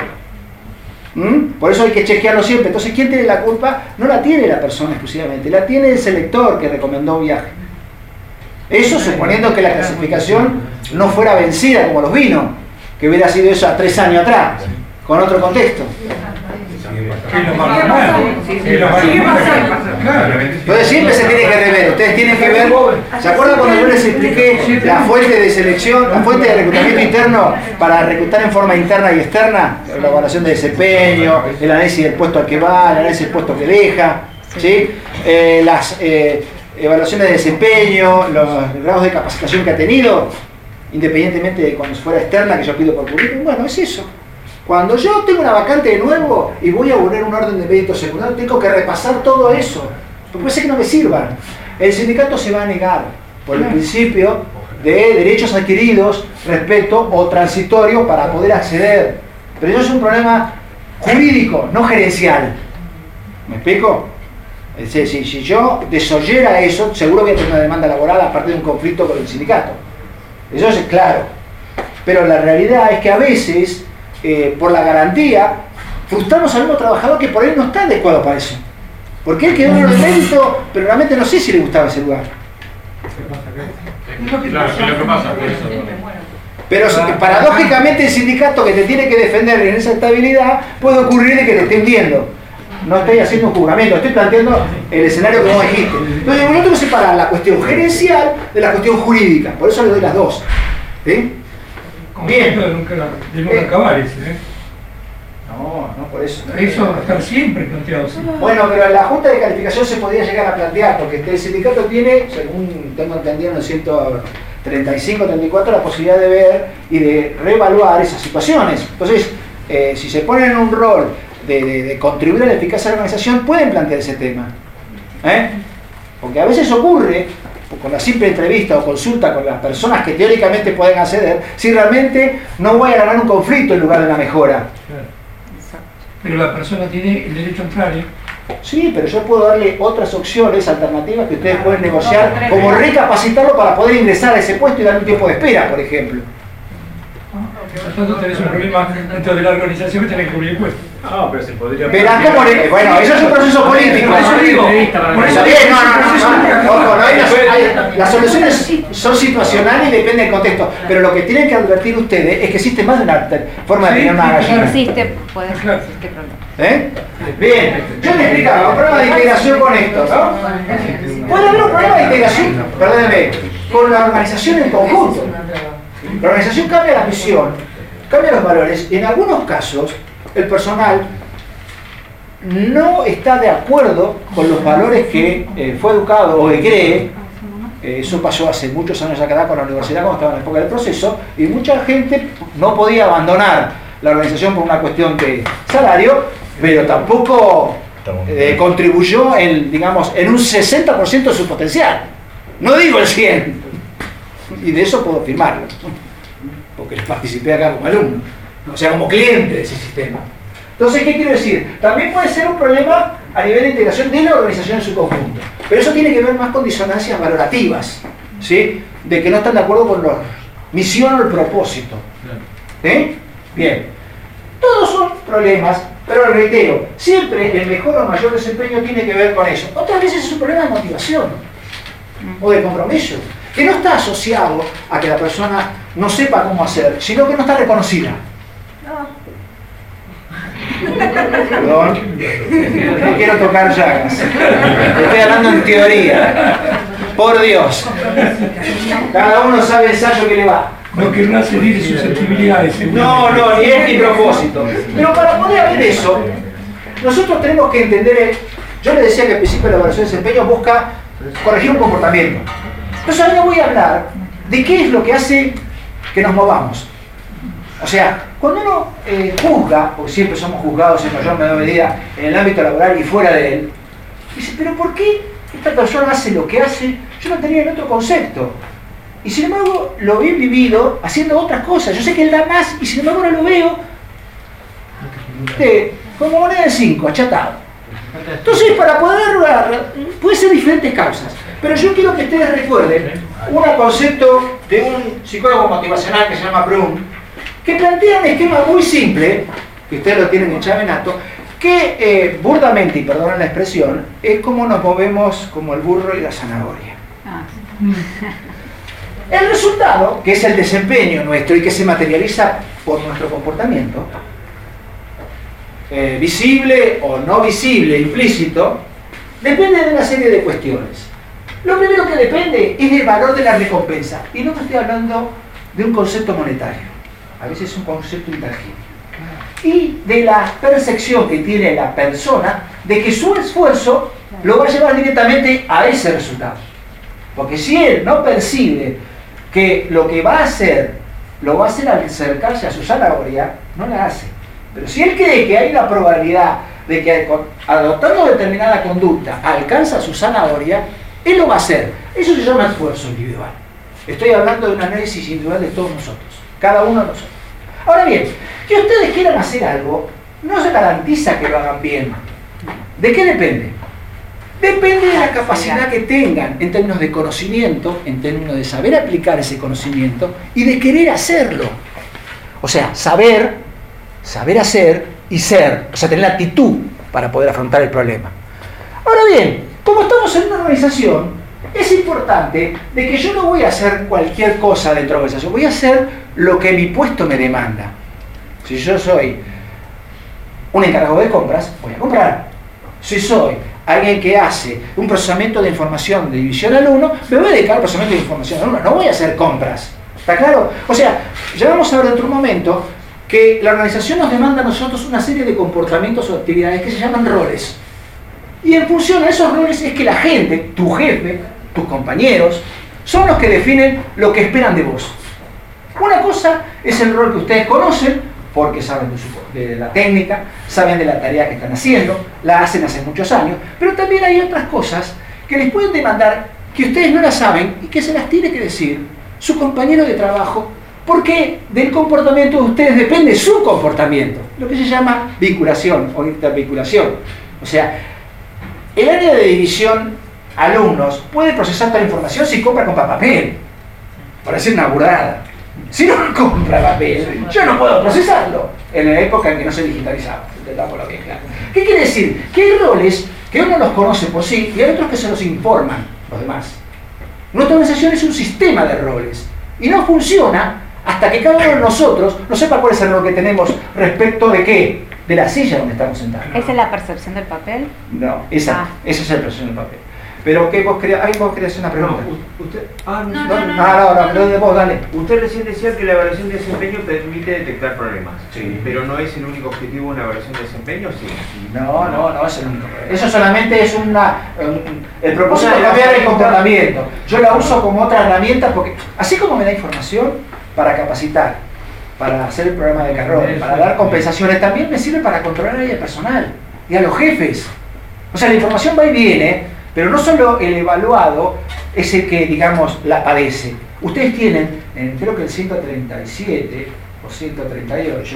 Por eso hay que chequearlo siempre. Entonces, ¿quién tiene la culpa? No la tiene la persona exclusivamente, la tiene el selector que recomendó viaje. Eso suponiendo que la clasificación no fuera vencida como los vinos, que hubiera sido eso a 3 años atrás, con otro contexto. Entonces siempre se tiene que rever, ustedes tienen que ver, ¿se acuerdan cuando yo les expliqué la fuente de selección, la fuente de reclutamiento interno para reclutar en forma interna y externa? La evaluación de desempeño, el análisis del puesto al que va, el análisis del puesto que deja, ¿sí? Las evaluaciones de desempeño, los grados de capacitación que ha tenido, independientemente de cuando fuera externa que yo pido por currículum. Bueno, es eso. Cuando yo tengo una vacante de nuevo y voy a poner un orden de mérito secundario, tengo que repasar todo eso. Porque puede ser que no me sirva. El sindicato se va a negar por el principio de derechos adquiridos respecto o transitorios para poder acceder. Pero eso es un problema jurídico, no gerencial. ¿Me explico? Es decir, si yo desoyera eso, seguro voy a tener una demanda laboral a partir de un conflicto con el sindicato. Eso es claro. Pero la realidad es que a veces, por la garantía, frustramos al mismo trabajador que por ahí no está adecuado para eso. Porque él quedó en un evento, pero realmente no sé si le gustaba ese lugar. Claro, es lo que pasa. Pero paradójicamente el sindicato que te tiene que defender en esa estabilidad puede ocurrir de que te esté hundiendo. No estoy haciendo un juzgamiento, estoy planteando el escenario que vos dijiste. Entonces yo tengo que separar la cuestión gerencial de la cuestión jurídica, por eso le doy las dos. ¿Sí? Bien. De nunca acabar ese, ¿eh? No, por eso. Eso va a estar siempre planteado. ¿Sí? Bueno, pero en la Junta de Calificación se podría llegar a plantear, porque el sindicato tiene, según tengo entendido en el 135, 34, la posibilidad de ver y de reevaluar esas situaciones. Entonces, si se ponen en un rol de contribuir a la eficacia de la organización, pueden plantear ese tema. Porque a veces ocurre, con la simple entrevista o consulta con las personas que teóricamente pueden acceder, si realmente no voy a ganar un conflicto en lugar de una mejora. Pero la persona tiene el derecho a entrar, ¿eh? Sí, pero yo puedo darle otras opciones alternativas que ustedes pueden negociar, como recapacitarlo para poder ingresar a ese puesto y darle un tiempo de espera, por ejemplo. Por tanto, tenés un problema dentro de la organización que tenés que cubrir el puesto. No, pero se podría... Verás cómo bueno, eso es un proceso político. Por eso digo. Por eso las soluciones son situacionales y depende del contexto. Pero lo que tienen que advertir ustedes es que existe más de una forma de tener una gallina. Existe problema. Bien, yo le explicaba, un problema de integración con esto, ¿no? Puede haber un problema de integración, perdóneme, con la organización en conjunto. La organización cambia la misión, cambia los valores, y en algunos casos el personal no está de acuerdo con los valores que fue educado o que cree. Eso pasó hace muchos años acá con la universidad cuando estaba en la época del proceso, y mucha gente no podía abandonar la organización por una cuestión de salario, pero tampoco contribuyó en un 60% de su potencial. No digo el 100%. Y de eso puedo firmarlo, porque participé acá como alumno, o sea, como cliente de ese sistema. Entonces, ¿qué quiero decir? También puede ser un problema a nivel de integración de la organización en su conjunto, pero eso tiene que ver más con disonancias valorativas, ¿sí? De que no están de acuerdo con la misión o el propósito. Bien, todos son problemas, pero reitero, siempre el mejor o mayor desempeño tiene que ver con eso. Otras veces es un problema de motivación o de compromiso, que no está asociado a que la persona no sepa cómo hacer, sino que no está reconocida. Perdón, no quiero tocar llagas, estoy hablando en teoría, por Dios. Cada uno sabe el ensayo que le va. No querrá herir susceptibilidades. No, ni es mi propósito. Pero para poder hacer eso, nosotros tenemos que entender, yo le decía que al principio la evaluación de desempeño busca corregir un comportamiento. Entonces ahora voy a hablar de qué es lo que hace que nos movamos. O sea, cuando uno juzga, porque siempre somos juzgados en mayor o menor medida en el ámbito laboral y fuera de él, dice, pero ¿por qué esta persona hace lo que hace? Yo no tenía el otro concepto. Y sin embargo lo he vivido haciendo otras cosas. Yo sé que él da más y sin embargo ahora lo veo como moneda de 5, achatado. Entonces, para poder puede ser diferentes causas. Pero yo quiero que ustedes recuerden un concepto de un psicólogo motivacional que se llama Bloom, que plantea un esquema muy simple, que ustedes lo tienen en Chavenato, que burdamente, y perdonen la expresión, es como nos movemos como el burro y la zanahoria. El resultado, que es el desempeño nuestro y que se materializa por nuestro comportamiento, visible o no visible, implícito, depende de una serie de cuestiones. Lo primero que depende es del valor de la recompensa. Y no me estoy hablando de un concepto monetario. A veces es un concepto intangible. Y de la percepción que tiene la persona de que su esfuerzo lo va a llevar directamente a ese resultado. Porque si él no percibe que lo que va a hacer lo va a hacer al acercarse a su zanahoria, no la hace. Pero si él cree que hay una probabilidad de que adoptando determinada conducta alcanza su zanahoria, él lo va a hacer. Eso se llama esfuerzo individual. Estoy hablando de un análisis individual de todos nosotros, cada uno de nosotros. Ahora bien, que ustedes quieran hacer algo, no se garantiza que lo hagan bien. ¿De qué depende? Depende de la capacidad que tengan en términos de conocimiento, en términos de saber aplicar ese conocimiento y de querer hacerlo. O sea, saber hacer y ser, o sea, tener la actitud para poder afrontar el problema. Ahora bien, como estamos en una organización, es importante de que yo no voy a hacer cualquier cosa dentro de la organización, voy a hacer lo que mi puesto me demanda. Si yo soy un encargado de compras, voy a comprar. Si soy alguien que hace un procesamiento de información de división al 1, me voy a dedicar al procesamiento de información al 1, no voy a hacer compras. ¿Está claro? O sea, ya vamos a ver dentro de un momento que la organización nos demanda a nosotros una serie de comportamientos o actividades que se llaman roles. Y en función a esos roles es que la gente, tu jefe, tus compañeros, son los que definen lo que esperan de vos. Una cosa es el rol que ustedes conocen, porque saben de la técnica, saben de la tarea que están haciendo, la hacen hace muchos años, pero también hay otras cosas que les pueden demandar que ustedes no las saben y que se las tiene que decir su compañero de trabajo, porque del comportamiento de ustedes depende su comportamiento, lo que se llama vinculación o intervinculación. O sea, el área de división alumnos puede procesar toda la información si compra papel, por decir una burrada. Si no compra papel, yo no puedo procesarlo en la época en que no se digitalizaba. ¿Qué quiere decir? Que hay roles que uno los conoce por sí y hay otros que se los informan los demás. Nuestra organización es un sistema de roles y no funciona hasta que cada uno de nosotros no sepa cuál es el rol que tenemos respecto de qué, de la silla donde estamos sentados. ¿Esa es la percepción del papel? No, esa es la percepción del papel. Pero ¿qué vos querías? Vos querías hacer una pregunta. No, vos dale. Usted recién decía que la evaluación de desempeño permite detectar problemas. Sí. Pero no es el único objetivo de una evaluación de desempeño, ¿sí? No es el único. Eso solamente es el propósito de cambiar el comportamiento. Yo la uso como otra herramienta porque, así como me da información para capacitar, para hacer el programa de carrera, para dar compensaciones, también me sirve para controlar al personal y a los jefes. O sea, la información va y viene, pero no solo el evaluado es el que, digamos, la padece. Ustedes tienen, creo que el 137 o 138,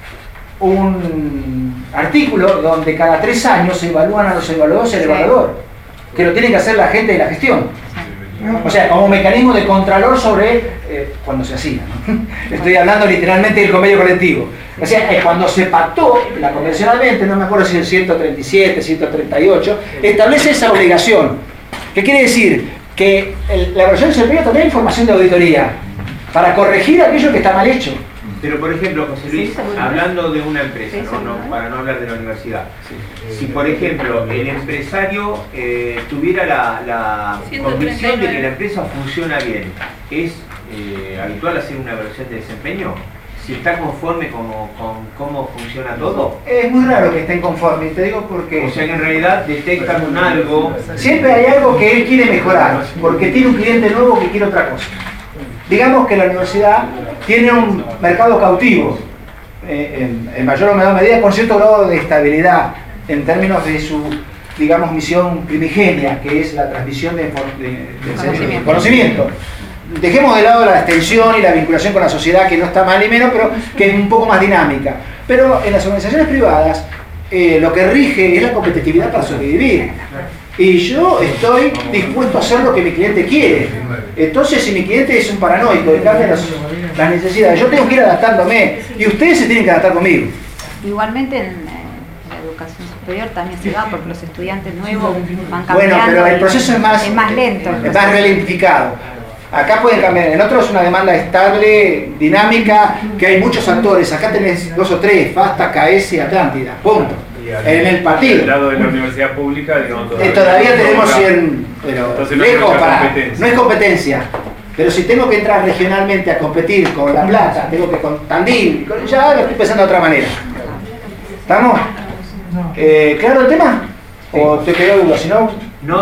un artículo donde cada 3 años se evalúan a los evaluadores y al evaluador, que lo tiene que hacer la gente de la gestión. O sea, como mecanismo de contralor sobre cuando se hacía, ¿no? Estoy hablando literalmente del convenio colectivo. O sea, cuando se pactó la convencionalmente, no me acuerdo si el 137, 138, establece esa obligación. ¿Qué quiere decir? Que la evaluación de desempeño también hay información de auditoría para corregir aquello que está mal hecho. Pero por ejemplo, José Luis, hablando de una empresa, para no hablar de la universidad, si por ejemplo el empresario tuviera la convicción de que la empresa funciona bien, ¿es habitual hacer una evaluación de desempeño? Si está conforme con cómo funciona todo. Es muy raro que estén conformes, te digo porque... O sea que en realidad detectan algo... Siempre hay algo que él quiere mejorar, porque tiene un cliente nuevo que quiere otra cosa. Digamos que la universidad tiene un mercado cautivo, en mayor o menor medida con cierto grado de estabilidad, en términos de su, digamos, misión primigenia, que es la transmisión de conocimiento. Dejemos de lado la extensión y la vinculación con la sociedad, que no está mal ni menos, pero que es un poco más dinámica. Pero en las organizaciones privadas, lo que rige es la competitividad para sobrevivir. Y yo estoy dispuesto a hacer lo que mi cliente quiere. Entonces, si mi cliente es un paranoico y cambia las necesidades, yo tengo que ir adaptándome y ustedes se tienen que adaptar conmigo. Igualmente en la educación superior también se da porque los estudiantes nuevos van cambiando. Bueno, pero el proceso es más lento. Es más ralentificado. Acá pueden cambiar, en otro es una demanda estable, dinámica, que hay muchos actores. Acá tenés 2 o 3, FASTA, KS, Atlántida, punto. En el partido. Del lado de la universidad pública, digamos, todavía tenemos 100, pero entonces lejos no es competencia. Pero si tengo que entrar regionalmente a competir con La Plata, tengo que con Tandil, ya lo estoy pensando de otra manera. ¿Estamos? ¿Claro el tema? ¿O te quedó duda? Si no,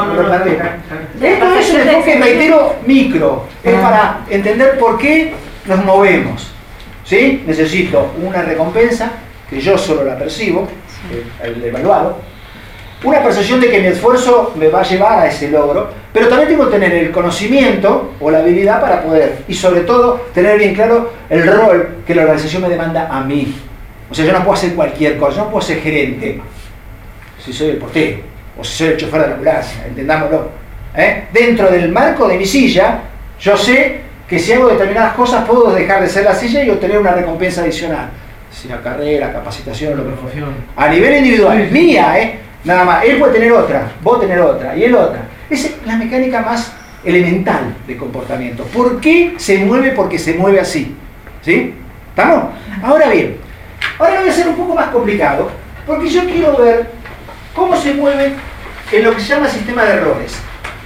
Esto es un enfoque, reitero, micro. Es para entender por qué nos movemos. ¿Sí? Necesito una recompensa, que yo solo la percibo, el evaluado, una percepción de que mi esfuerzo me va a llevar a ese logro, pero también tengo que tener el conocimiento o la habilidad para poder, y sobre todo tener bien claro el rol que la organización me demanda a mí. O sea, yo no puedo hacer cualquier cosa, yo no puedo ser gerente si soy el portero o si soy el chofer de la ambulancia, entendámoslo. Dentro del marco de mi silla, yo sé que si hago determinadas cosas puedo dejar de ser la silla y obtener una recompensa adicional, sea carrera, capacitación, lo que fuera. A nivel individual, mía, nada más. Él puede tener otra, vos tener otra y él otra. Esa es la mecánica más elemental de comportamiento. ¿Por qué se mueve? Porque se mueve así. ¿Sí? ¿Estamos? Ahora bien, ahora voy a ser un poco más complicado, porque yo quiero ver cómo se mueve en lo que se llama sistema de roles.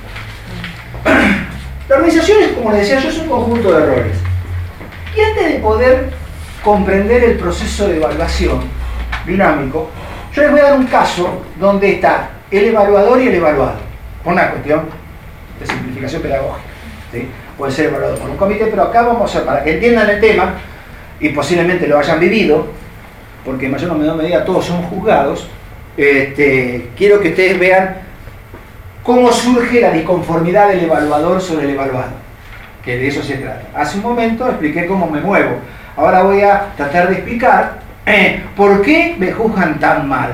La organización es, como les decía yo, es un conjunto de roles. Y antes de poder comprender el proceso de evaluación dinámico, yo les voy a dar un caso donde está el evaluador y el evaluado, por una cuestión de simplificación pedagógica, ¿sí? Puede ser evaluado por un comité, pero acá vamos a, para que entiendan el tema y posiblemente lo hayan vivido, porque en mayor o menor medida todos son juzgados, quiero que ustedes vean cómo surge la disconformidad del evaluador sobre el evaluado, que de eso se trata. Hace un momento expliqué cómo me muevo. Ahora voy a tratar de explicar por qué me juzgan tan mal.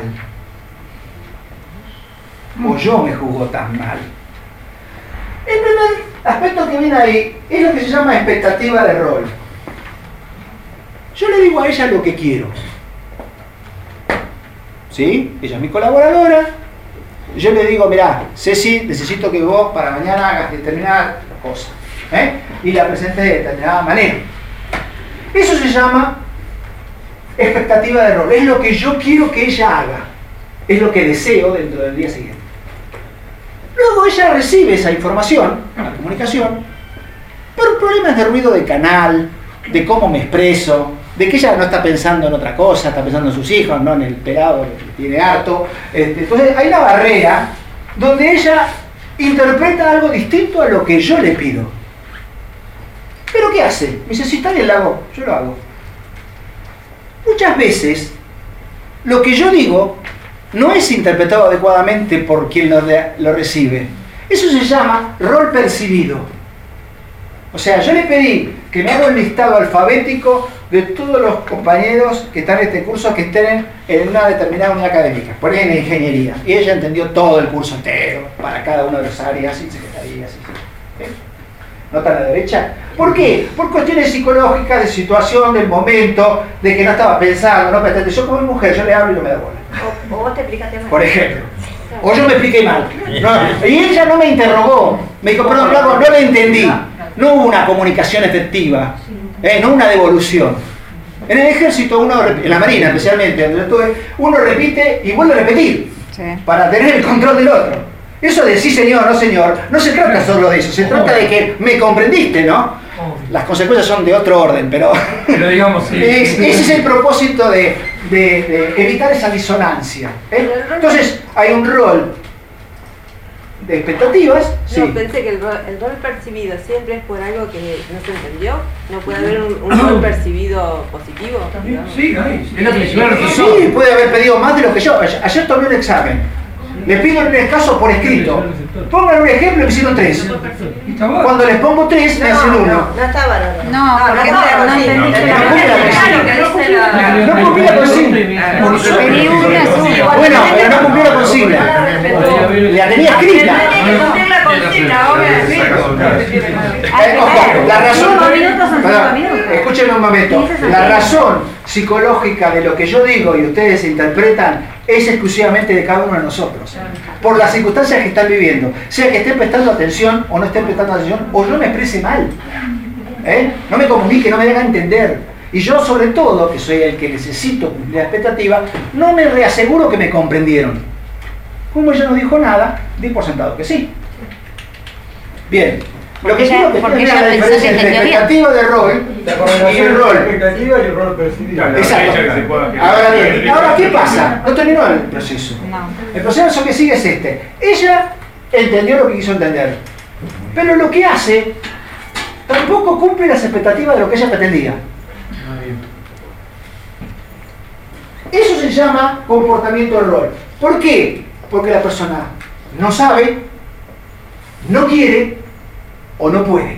O yo me juzgo tan mal. El primer aspecto que viene ahí es lo que se llama expectativa de rol. Yo le digo a ella lo que quiero. ¿Sí? Ella es mi colaboradora. Yo le digo, mirá, Ceci, necesito que vos para mañana hagas determinada cosa. Y la presentes de determinada manera. Eso se llama expectativa de rol. Es lo que yo quiero que ella haga. Es lo que deseo dentro del día siguiente. Luego ella recibe esa información, la comunicación, por problemas de ruido de canal, de cómo me expreso, de que ella no está pensando en otra cosa, está pensando en sus hijos, no en el pelado que tiene harto. Entonces hay una barrera donde ella interpreta algo distinto a lo que yo le pido. ¿Pero qué hace? Me dice, si está bien, lo hago, yo lo hago. Muchas veces lo que yo digo no es interpretado adecuadamente por quien lo recibe. Eso se llama rol percibido. O sea, yo le pedí que me haga un listado alfabético de todos los compañeros que están en este curso que estén en una determinada unidad académica, por ejemplo en ingeniería. Y ella entendió todo el curso entero, para cada una de las áreas y secretarías. ¿Nota a la derecha? ¿Por qué? Por cuestiones psicológicas, de situación, del momento, de que no estaba pensando, no pensando. Yo como mujer, yo le hablo y no me da bola. O vos te explicaste mal. Por ejemplo. O yo me expliqué mal. No, y ella no me interrogó. Me dijo, perdón, Flaco, no le entendí. No hubo una comunicación efectiva. No una devolución. En el ejército, en la marina especialmente, donde estuve, uno repite y vuelve a repetir. Sí. Para tener el control del otro. Eso de sí señor, no señor, no se trata solo de eso, se trata de que me comprendiste, ¿no? Las consecuencias son de otro orden, pero digamos, sí. Ese es el propósito de evitar esa disonancia. Entonces, hay un rol de expectativas. Yo pensé que el rol percibido siempre es por algo que no se entendió. No puede haber un rol percibido positivo. Sí, hay. Sí, puede haber pedido más de lo que yo. Ayer tomé un examen. Le pido en el caso por escrito. Pongan un ejemplo y me hicieron 3. Cuando les pongo 3, me hacen 1. No está bárbaro. No, porque no cumplí la consigna. Bueno, pero no cumplí la consigna. La tenía escrita. La razón, escúchenme un momento, la razón psicológica de lo que yo digo y ustedes interpretan es exclusivamente de cada uno de nosotros, por las circunstancias que están viviendo, sea que estén prestando atención o no estén prestando atención, o yo me exprese mal, no me comunique, no me deja entender, y yo sobre todo, que soy el que necesito cumplir la expectativa, no me reaseguro que me comprendieron. Como ella no dijo nada, di por sentado que sí. Bien, lo que quiero que es la diferencia entre expectativa de rol y el rol. Expectativa y el rol percibido. Exacto. Ahora bien, ahora ¿qué pasa? No terminó el proceso. El proceso que sigue es este. Ella entendió lo que quiso entender, pero lo que hace tampoco cumple las expectativas de lo que ella pretendía. Eso se llama comportamiento de rol. ¿Por qué? Porque la persona no sabe, no quiere o no puede.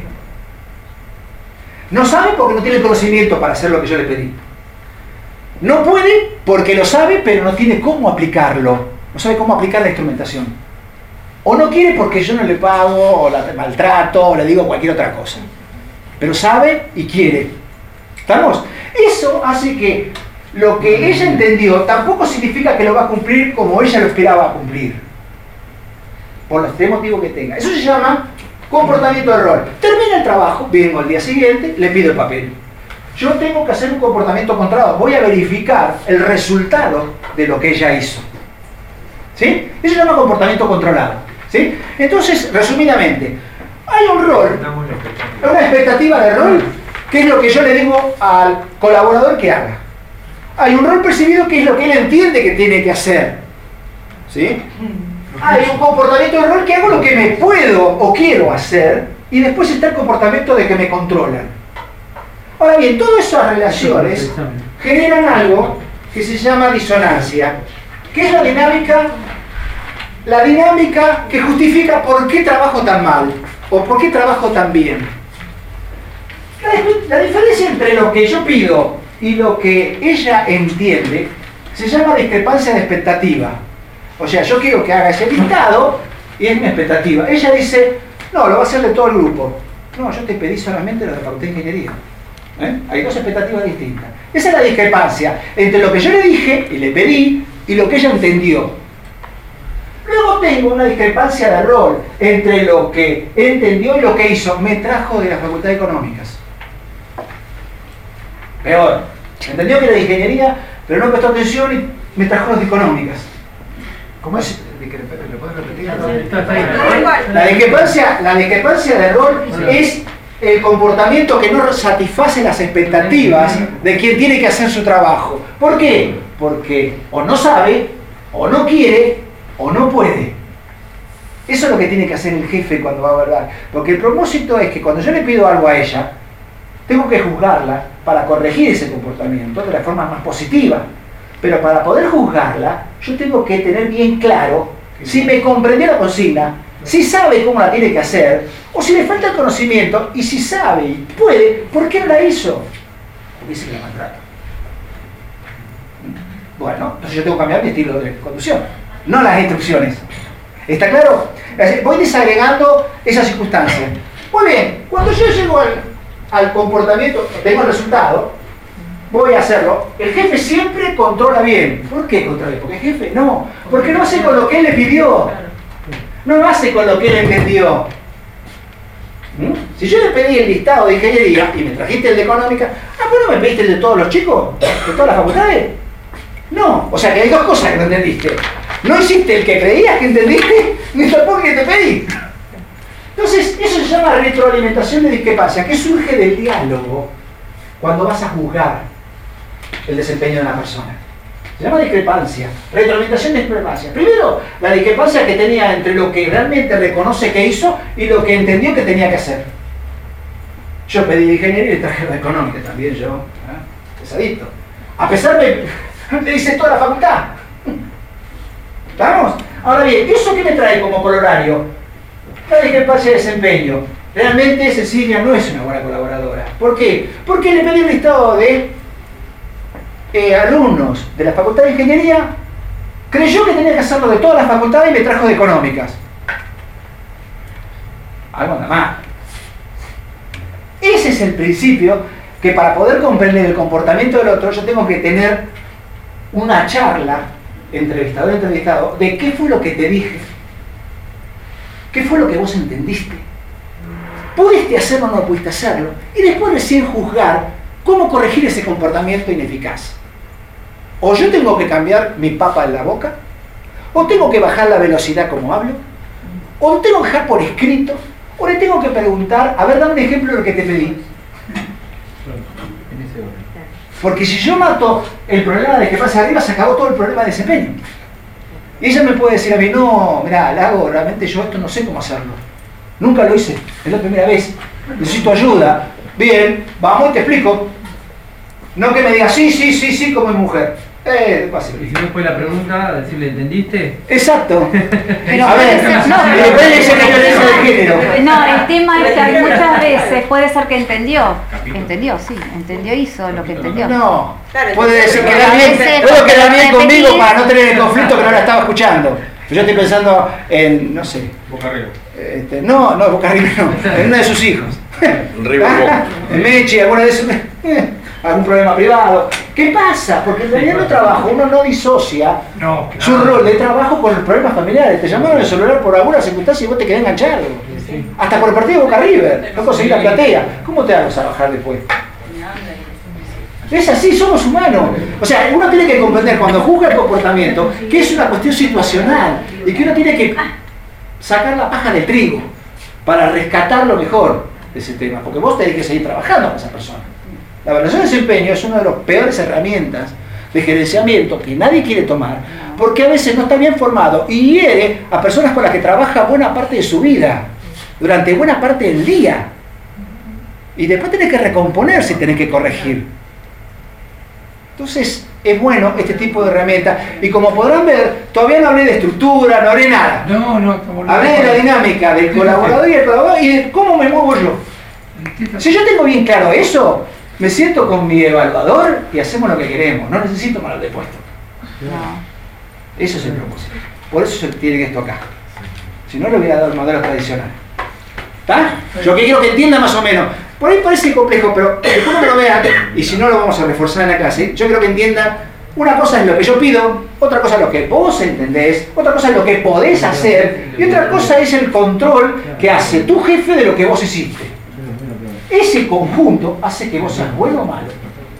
No sabe porque no tiene conocimiento para hacer lo que yo le pedí. No puede porque lo sabe, pero no tiene cómo aplicarlo. No sabe cómo aplicar la instrumentación. O no quiere porque yo no le pago, o la maltrato, o le digo cualquier otra cosa. Pero sabe y quiere. ¿Estamos? Eso hace que lo que ella entendió tampoco significa que lo va a cumplir como ella lo esperaba cumplir. Por los tres motivos que tenga. Eso se llama comportamiento de rol. Termina el trabajo, vengo al día siguiente, le pido el papel. Yo tengo que hacer un comportamiento controlado. Voy a verificar el resultado de lo que ella hizo. ¿Sí? Eso se llama comportamiento controlado. ¿Sí? Entonces, resumidamente, hay un rol, una expectativa de rol, que es lo que yo le digo al colaborador que haga. Hay un rol percibido que es lo que él entiende que tiene que hacer. ¿Sí? Hay un comportamiento de rol que hago lo que me puedo o quiero hacer, y después está el comportamiento de que me controlan. Ahora bien, todas esas relaciones generan algo que se llama disonancia, que es la dinámica que justifica por qué trabajo tan mal o por qué trabajo tan bien. La diferencia entre lo que yo pido y lo que ella entiende se llama discrepancia de expectativa. O sea, yo quiero que haga ese listado y es mi expectativa. Ella dice, no, lo va a hacer de todo el grupo. No, yo te pedí solamente lo de Facultad de Ingeniería. Hay dos expectativas distintas. Esa es la discrepancia entre lo que yo le dije y le pedí y lo que ella entendió. Luego tengo una discrepancia de rol entre lo que entendió y lo que hizo. Me trajo de la Facultad de Económicas. Peor. Entendió que era de Ingeniería, pero no prestó atención y me trajo de Económicas. ¿Cómo es? ¿Le puedes repetir? La discrepancia de rol es el comportamiento que no satisface las expectativas de quien tiene que hacer su trabajo. ¿Por qué? Porque o no sabe, o no quiere, o no puede. Eso es lo que tiene que hacer el jefe cuando va a evaluar. Porque el propósito es que cuando yo le pido algo a ella, tengo que juzgarla para corregir ese comportamiento de la forma más positiva. Pero para poder juzgarla, yo tengo que tener bien claro si me comprendió la consigna, si sabe cómo la tiene que hacer, o si le falta el conocimiento, y si sabe y puede, ¿por qué no la hizo? Porque dice que la maltrato. Bueno, entonces yo tengo que cambiar mi estilo de conducción, no las instrucciones. ¿Está claro? Voy desagregando esa circunstancia. Muy bien, cuando yo llego al comportamiento, tengo el resultado, voy a hacerlo. El jefe siempre controla bien. ¿Por qué controla bien? Porque el jefe no. Porque no hace con lo que él le pidió. No lo hace con lo que él entendió. Si yo le pedí el listado de ingeniería y me trajiste el de económica, ¿vos no me pediste el de todos los chicos? ¿De todas las facultades? No. O sea que hay dos cosas que no entendiste. No hiciste el que creías que entendiste, ni tampoco el que te pedí. Entonces, eso se llama retroalimentación de discrepancia, que surge del diálogo cuando vas a juzgar el desempeño de una persona. Se llama discrepancia, retroalimentación de discrepancia. Primero, la discrepancia que tenía entre lo que realmente reconoce que hizo y lo que entendió que tenía que hacer. Yo pedí ingeniería y traje la económica también, yo, pesadito. A pesar de le hice toda la facultad. ¿Estamos? Ahora bien, ¿eso qué me trae como colorario? La discrepancia de desempeño. Realmente Cecilia no es una buena colaboradora. ¿Por qué? Porque le pedí un listado de alumnos de la Facultad de Ingeniería, creyó que tenía que hacerlo de todas las facultades y me trajo de económicas. Algo anda mal. Ese es el principio que para poder comprender el comportamiento del otro yo tengo que tener una charla entrevistador-entrevistado de qué fue lo que te dije, qué fue lo que vos entendiste, pudiste hacerlo o no pudiste hacerlo, y después recién juzgar cómo corregir ese comportamiento ineficaz. O yo tengo que cambiar mi papa en la boca, o tengo que bajar la velocidad como hablo, o tengo que dejar por escrito, o le tengo que preguntar, a ver, dame un ejemplo de lo que te pedí. Porque si yo mato el problema de que pasa arriba, se acabó todo el problema de desempeño. Y ella me puede decir a mí, no, mirá, Lago, realmente yo esto no sé cómo hacerlo. Nunca lo hice, es la primera vez. Necesito ayuda. Bien, vamos y te explico. No que me digas sí, como es mujer. Y si después la pregunta, decirle, ¿entendiste? Exacto. Pero a ver, no, el tema es que muchas veces puede ser que entendió, sí, entendió, hizo lo que entendió. No, claro, puede decir puedo quedar bien conmigo para no tener el conflicto que no la estaba escuchando. Yo estoy pensando en, no sé. Boca arriba. No, Boca arriba no, en uno de sus hijos. En Mechi, alguna de esos. Algún problema privado. ¿Qué pasa? Porque en realidad no trabajo, uno no disocia su rol de trabajo con los problemas familiares. Te llamaron el celular por alguna circunstancia y vos te quedás enganchado. Hasta por el partido de Boca River, no conseguís la platea. ¿Cómo te vas a bajar después? Es así, somos humanos. O sea, uno tiene que comprender cuando juzga el comportamiento que es una cuestión situacional y que uno tiene que sacar la paja del trigo para rescatar lo mejor de ese tema, porque vos tenés que seguir trabajando con esa persona. La evaluación de desempeño es una de las peores herramientas de gerenciamiento que nadie quiere tomar, porque a veces no está bien formado y hiere a personas con las que trabaja buena parte de su vida, durante buena parte del día. Y después tenés que recomponerse y tenés que corregir. Entonces, es bueno este tipo de herramientas. Y como podrán ver, todavía no hablé de estructura, no hablé nada. Hablé de la dinámica del colaborador y el colaborador y de cómo me muevo yo. Si yo tengo bien claro eso, me siento con mi evaluador y hacemos lo que queremos. No necesito manual de puesto. Eso es el propósito. Por eso se tiene esto acá. Si no, le hubiera dado el modelo tradicional. ¿Está? Yo que quiero que entienda más o menos. Por ahí parece complejo, pero después que lo vean, y si no lo vamos a reforzar en la clase, yo quiero que entiendan, una cosa es lo que yo pido, otra cosa es lo que vos entendés, otra cosa es lo que podés hacer, y otra cosa es el control que hace tu jefe de lo que vos hiciste. Ese conjunto hace que vos seas bueno o malo.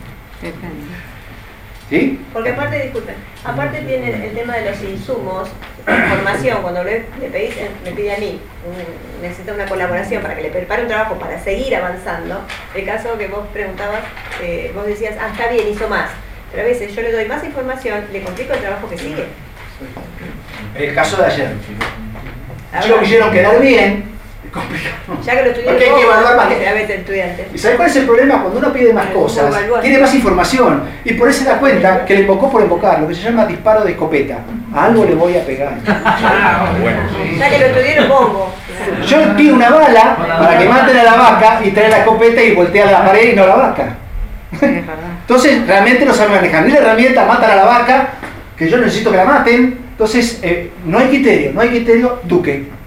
¿Sí? Porque aparte, disculpen, aparte tiene el tema de los insumos, información, cuando le pedís, me pide a mí, necesita una colaboración para que le prepare un trabajo para seguir avanzando. El caso que vos preguntabas, vos decías, está bien, hizo más. Pero a veces yo le doy más información, le complico el trabajo que sigue. El caso de ayer. Chicos quisieron quedar bien. Ya que lo estudié, porque hay que evaluar más. ¿Y sabes cuál es el problema? Cuando uno pide más cosas, tiene más información y por eso se da cuenta que le invocó por invocar, lo que se llama disparo de escopeta. A algo le voy a pegar. Ya que lo estudié, lo pongo. Yo pido una bala para que maten a la vaca y trae la escopeta y voltea a la pared y no a la vaca. Entonces realmente no saben manejar ni la herramienta, matan a la vaca, que yo necesito que la maten. Entonces no hay criterio, Duque.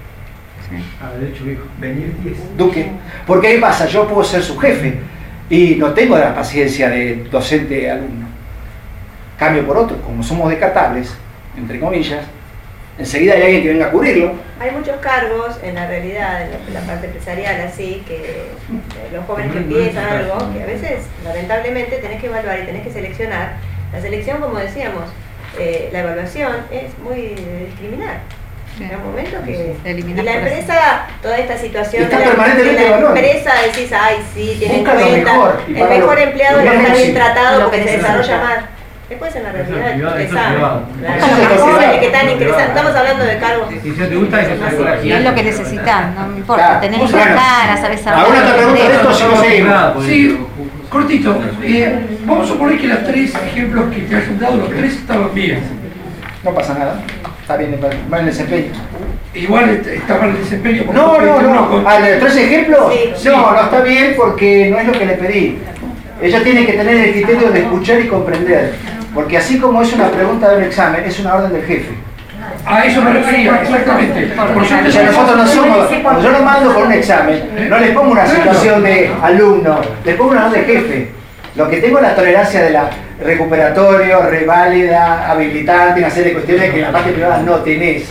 Duque. Porque ¿qué pasa? Yo puedo ser su jefe y no tengo la paciencia de docente alumno. Cambio por otro, como somos descartables, entre comillas, enseguida hay alguien que venga a cubrirlo. Hay muchos cargos en la realidad, en la parte empresarial, así que los jóvenes que empiezan algo, que a veces lamentablemente tenés que evaluar y tenés que seleccionar. La selección, como decíamos, la evaluación es muy de discriminar. En un momento que y la empresa, toda esta situación está de la empresa decís, ay sí, tiene en cuenta el mejor empleado no está bien tratado porque se desarrolla más. Después en la realidad examen, que están ingresando, estamos hablando de cargos. Si no te gusta, es lo que necesitas, no me importa, tener la cara, sabes hablar. ¿Alguna otra pregunta de esto? Si no seguimos. Sí, cortito. Vamos a suponer que los tres ejemplos que te has dado, los tres estaban bien. No pasa nada. Está bien, mal el desempeño. Igual está mal el desempeño. No. ¿Los tres ejemplos? Sí. No está bien porque no es lo que le pedí. Ella tiene que tener el criterio de escuchar y comprender. Porque así como es una pregunta de un examen, es una orden del jefe. A eso me refería, exactamente. O sea, nosotros no somos, cuando yo lo mando por un examen, no les pongo una situación de alumno, les pongo una orden de jefe. Lo que tengo es la tolerancia de la recuperatorio, reválida, habilitante, una serie de cuestiones que en la parte privada no tenés.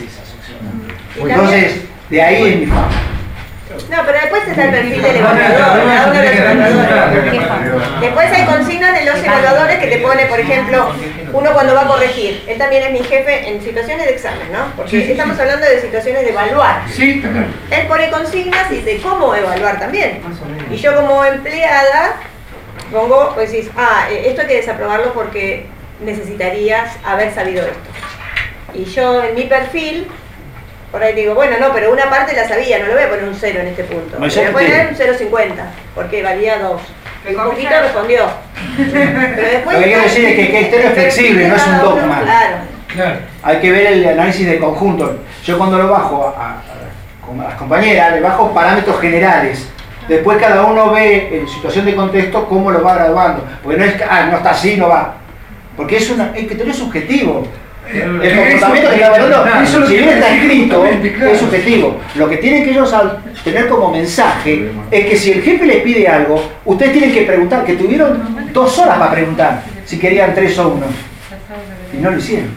Entonces, de ahí es mi fama. No, pero después está el perfil del evaluador, cada uno de los evaluadores. Después hay consignas de los evaluadores que te pone, por ejemplo, uno cuando va a corregir. Él también es mi jefe en situaciones de examen, ¿no? Porque estamos hablando de situaciones de evaluar. Sí, claro. Él pone consignas y de cómo evaluar también. Y yo como empleada pongo, pues decís, esto hay que desaprobarlo porque necesitarías haber sabido esto. Y yo en mi perfil, por ahí digo, bueno, no, pero una parte la sabía, no le voy a poner un 0 en este punto. Le voy a poner un 0,50, porque valía 2. Un poquito respondió. Lo que quiero decir es que criterio es flexible, no es un dogma. Claro. Hay que ver el análisis de conjunto. Yo cuando lo bajo a las compañeras, le bajo parámetros generales. Después cada uno ve en situación de contexto cómo lo va graduando. Porque no es que, no está así, no va. Porque es criterio subjetivo. El comportamiento que está evaluando, si bien está escrito, es subjetivo. Lo que tienen que ellos tener como mensaje es que si el jefe les pide algo, ustedes tienen que preguntar, que tuvieron 2 horas para preguntar si querían 3 o 1. Y no lo hicieron.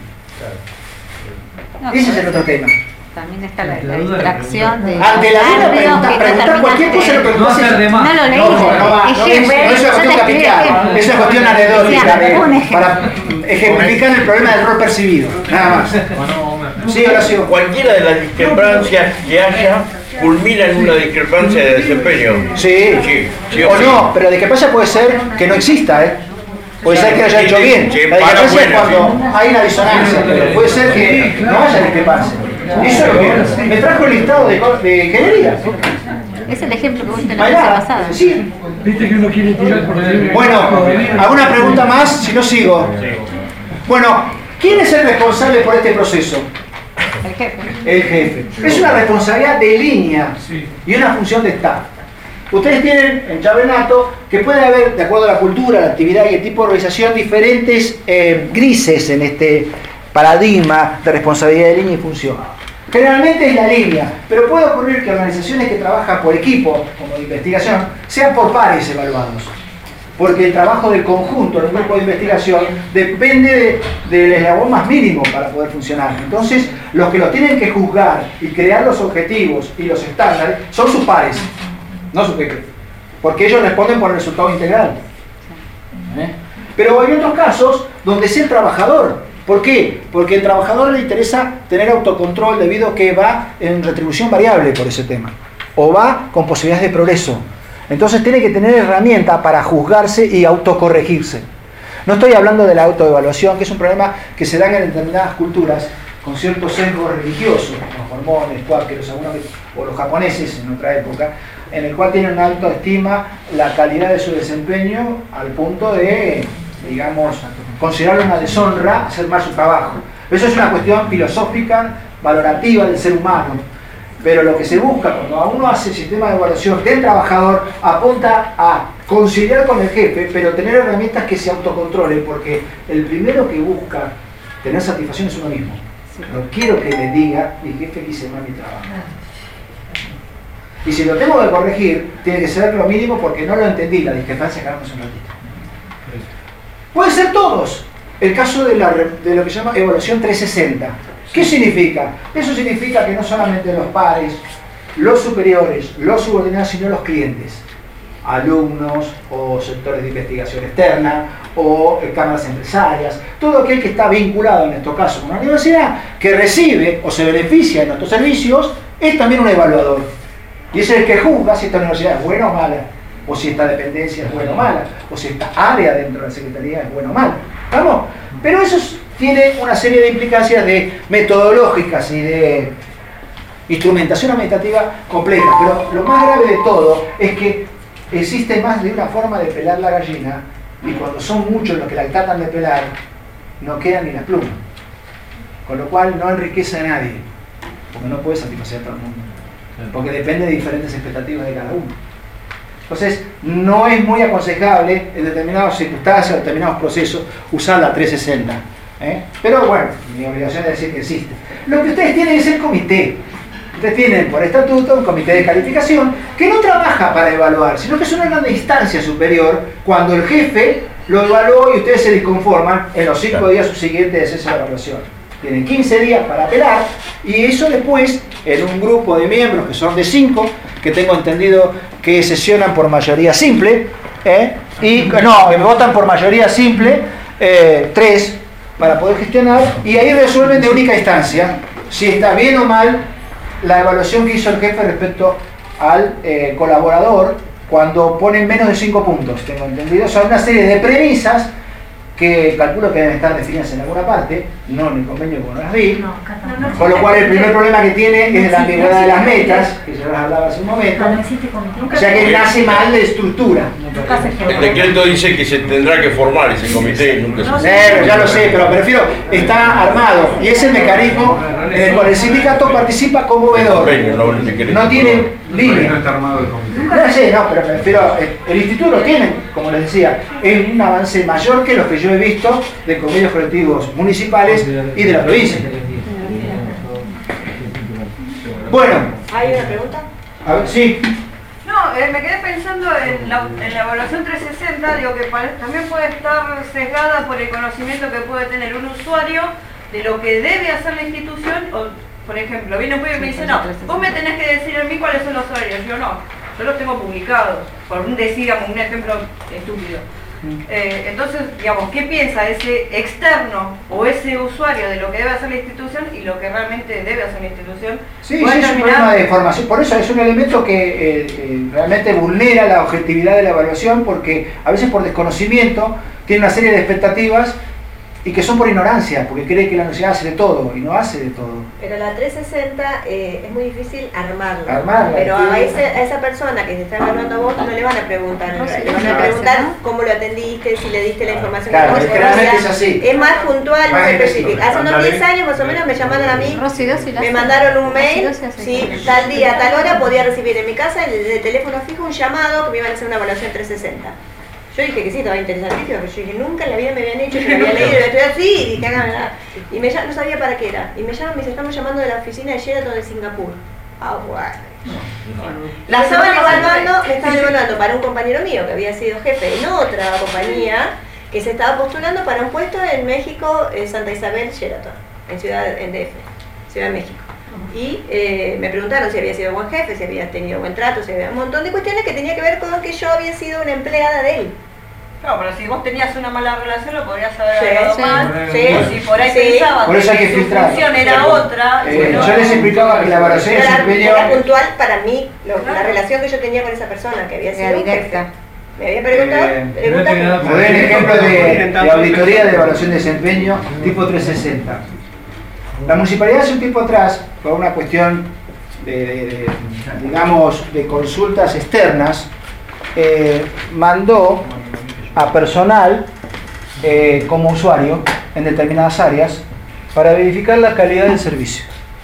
Ese es el otro tema. También está la distracción de... Ante la duda, preguntar cualquier cosa, lo preguntás. No lo leí. No es una cuestión capital, es una cuestión anecdótica para ejemplificar el problema del rol percibido, nada más. Sí, Horacio. Cualquiera de las discrepancias que haya culmina en una discrepancia de desempeño. Sí, o no, pero discrepancia puede ser que no exista, puede ser que lo haya hecho bien. La discrepancia es cuando hay una disonancia, pero puede ser que no haya discrepancia. Eso es lo que me trajo el listado de ingeniería. Es el ejemplo que vos tenés la clase pasada. Sí. Viste que uno quiere tirar por el... Bueno, ¿alguna pregunta más? Si no, sigo. Bueno, ¿quién es el responsable por este proceso? El jefe. El jefe. Es una responsabilidad de línea y una función de staff. Ustedes tienen en Chavenato que puede haber, de acuerdo a la cultura, la actividad y el tipo de organización, diferentes grises en este paradigma de responsabilidad de línea y función. Generalmente es la línea, pero puede ocurrir que organizaciones que trabajan por equipo, como de investigación, sean por pares evaluados. Porque el trabajo del conjunto, del grupo de investigación, depende del eslabón más mínimo para poder funcionar. Entonces, los que lo tienen que juzgar y crear los objetivos y los estándares son sus pares, no sus jefes. Porque ellos responden por el resultado integral. Pero hay otros casos donde es el trabajador. ¿Por qué? Porque al trabajador le interesa tener autocontrol debido a que va en retribución variable por ese tema. O va con posibilidades de progreso. Entonces tiene que tener herramientas para juzgarse y autocorregirse. No estoy hablando de la autoevaluación, que es un problema que se da en determinadas culturas con ciertos sesgos religiosos, los mormones, cuáqueros, o los japoneses en otra época, en el cual tienen una autoestima la calidad de su desempeño al punto de, digamos, considerar una deshonra hacer mal su trabajo. Eso es una cuestión filosófica, valorativa del ser humano. Pero lo que se busca cuando uno hace el sistema de evaluación del trabajador apunta a conciliar con el jefe, pero tener herramientas que se autocontrolen, porque el primero que busca tener satisfacción es uno mismo. No quiero que me diga mi jefe que hice mal mi trabajo. Y si lo tengo que corregir, tiene que ser lo mínimo porque no lo entendí, la discrepancia que hablamos un ratito. Puede ser todos. El caso de lo que se llama evaluación 360. ¿Qué significa? Eso significa que no solamente los pares, los superiores, los subordinados, sino los clientes. Alumnos o sectores de investigación externa o cámaras empresarias. Todo aquel que está vinculado, en estos casos, con una universidad, que recibe o se beneficia de nuestros servicios, es también un evaluador. Y es el que juzga si esta universidad es buena o mala, o si esta dependencia es buena o mala, o si esta área dentro de la Secretaría es buena o mala. ¿Estamos? Pero eso tiene una serie de implicancias de metodológicas y de instrumentación administrativa compleja. Pero lo más grave de todo es que existe más de una forma de pelar la gallina, y cuando son muchos los que la tratan de pelar, no queda ni la pluma. Con lo cual no enriquece a nadie, porque no puede satisfacer a todo el mundo. Porque depende de diferentes expectativas de cada uno. Entonces, no es muy aconsejable en determinadas circunstancias, en determinados procesos, usar la 360. Pero bueno, mi obligación es decir que existe. Lo que ustedes tienen es el comité. Ustedes tienen por estatuto un comité de calificación que no trabaja para evaluar, sino que es una instancia superior cuando el jefe lo evaluó y ustedes se disconforman en los 5 días subsiguientes de hacerse la evaluación. Tienen 15 días para apelar y eso después, en un grupo de miembros que son de 5, que tengo entendido que sesionan por mayoría simple, votan por mayoría simple, 3, para poder gestionar, y ahí resuelven de única instancia si está bien o mal la evaluación que hizo el jefe respecto al colaborador cuando ponen menos de 5 puntos, tengo entendido. Son una serie de premisas que calculo que deben estar definidas en alguna parte, no en el convenio como no las vi, con lo cual el primer problema que tiene es la ambigüedad de las metas, que yo les hablaba hace un momento, o sea que nace mal de estructura. El decreto dice que se tendrá que formar ese comité y nunca se ya lo sé, pero prefiero, está armado y ese mecanismo en el cual el sindicato participa como veedor, no tiene línea. No está armado el comité. No sé, no, pero prefiero, el instituto lo tiene, como les decía, es un avance mayor que los que yo he visto de convenios colectivos municipales y de la provincia. Bueno. ¿Hay una pregunta? A ver, sí. No, me quedé pensando en la evaluación 360, digo que también puede estar sesgada por el conocimiento que puede tener un usuario de lo que debe hacer la institución, o, por ejemplo, viene un público y me dice, no, vos me tenés que decir a mí cuáles son los horarios, yo no, yo los tengo publicados, por un decíamos, un ejemplo estúpido. Entonces, digamos, ¿qué piensa ese externo o ese usuario de lo que debe hacer la institución y lo que realmente debe hacer la institución? Sí, sí, es un problema de formación, por eso es un elemento que realmente vulnera la objetividad de la evaluación, porque a veces por desconocimiento tiene una serie de expectativas y que son por ignorancia, porque cree que la universidad hace de todo y no hace de todo. Pero la 360 es muy difícil armarla. Pero a esa persona que se está evaluando a vos no le van a preguntar, le van a preguntar cómo lo atendiste, si le diste la información claro, que vos es así. Es más puntual, más específico. Hace unos 10 años más o menos me llamaron a mí, me mandaron un mail, si tal día, tal hora podía recibir en mi casa el teléfono fijo un llamado que me iban a hacer una evaluación 360. Yo dije que sí, estaba interesantísimo, pero yo dije, nunca en la vida me habían hecho, yo me había leído, estoy así, y dije, y no sabía para qué era. Y me llaman, me dice, estamos llamando de la oficina de Sheraton de Singapur. Ah, bueno. Me estaban evaluando para un compañero mío que había sido jefe en otra compañía, que se estaba postulando para un puesto en México, Santa Isabel, Sheraton, en DF, Ciudad de México. Y me preguntaron si había sido buen jefe, si había tenido buen trato, si había un montón de cuestiones que tenía que ver con que yo había sido una empleada de él. No, pero si vos tenías una mala relación lo podrías haber hablado mal. Sí, o si por ahí pensabas por eso hay que su filtrar. función era otra. Yo les explicaba que la evaluación de desempeño era puntual para mí, la relación que yo tenía con esa persona, que había sido directa. Me había preguntado. Me doy el ejemplo de auditoría de evaluación de desempeño tipo 360. La municipalidad hace un tiempo atrás, por una cuestión digamos, de consultas externas, mandó a personal como usuario en determinadas áreas para verificar la calidad del servicio.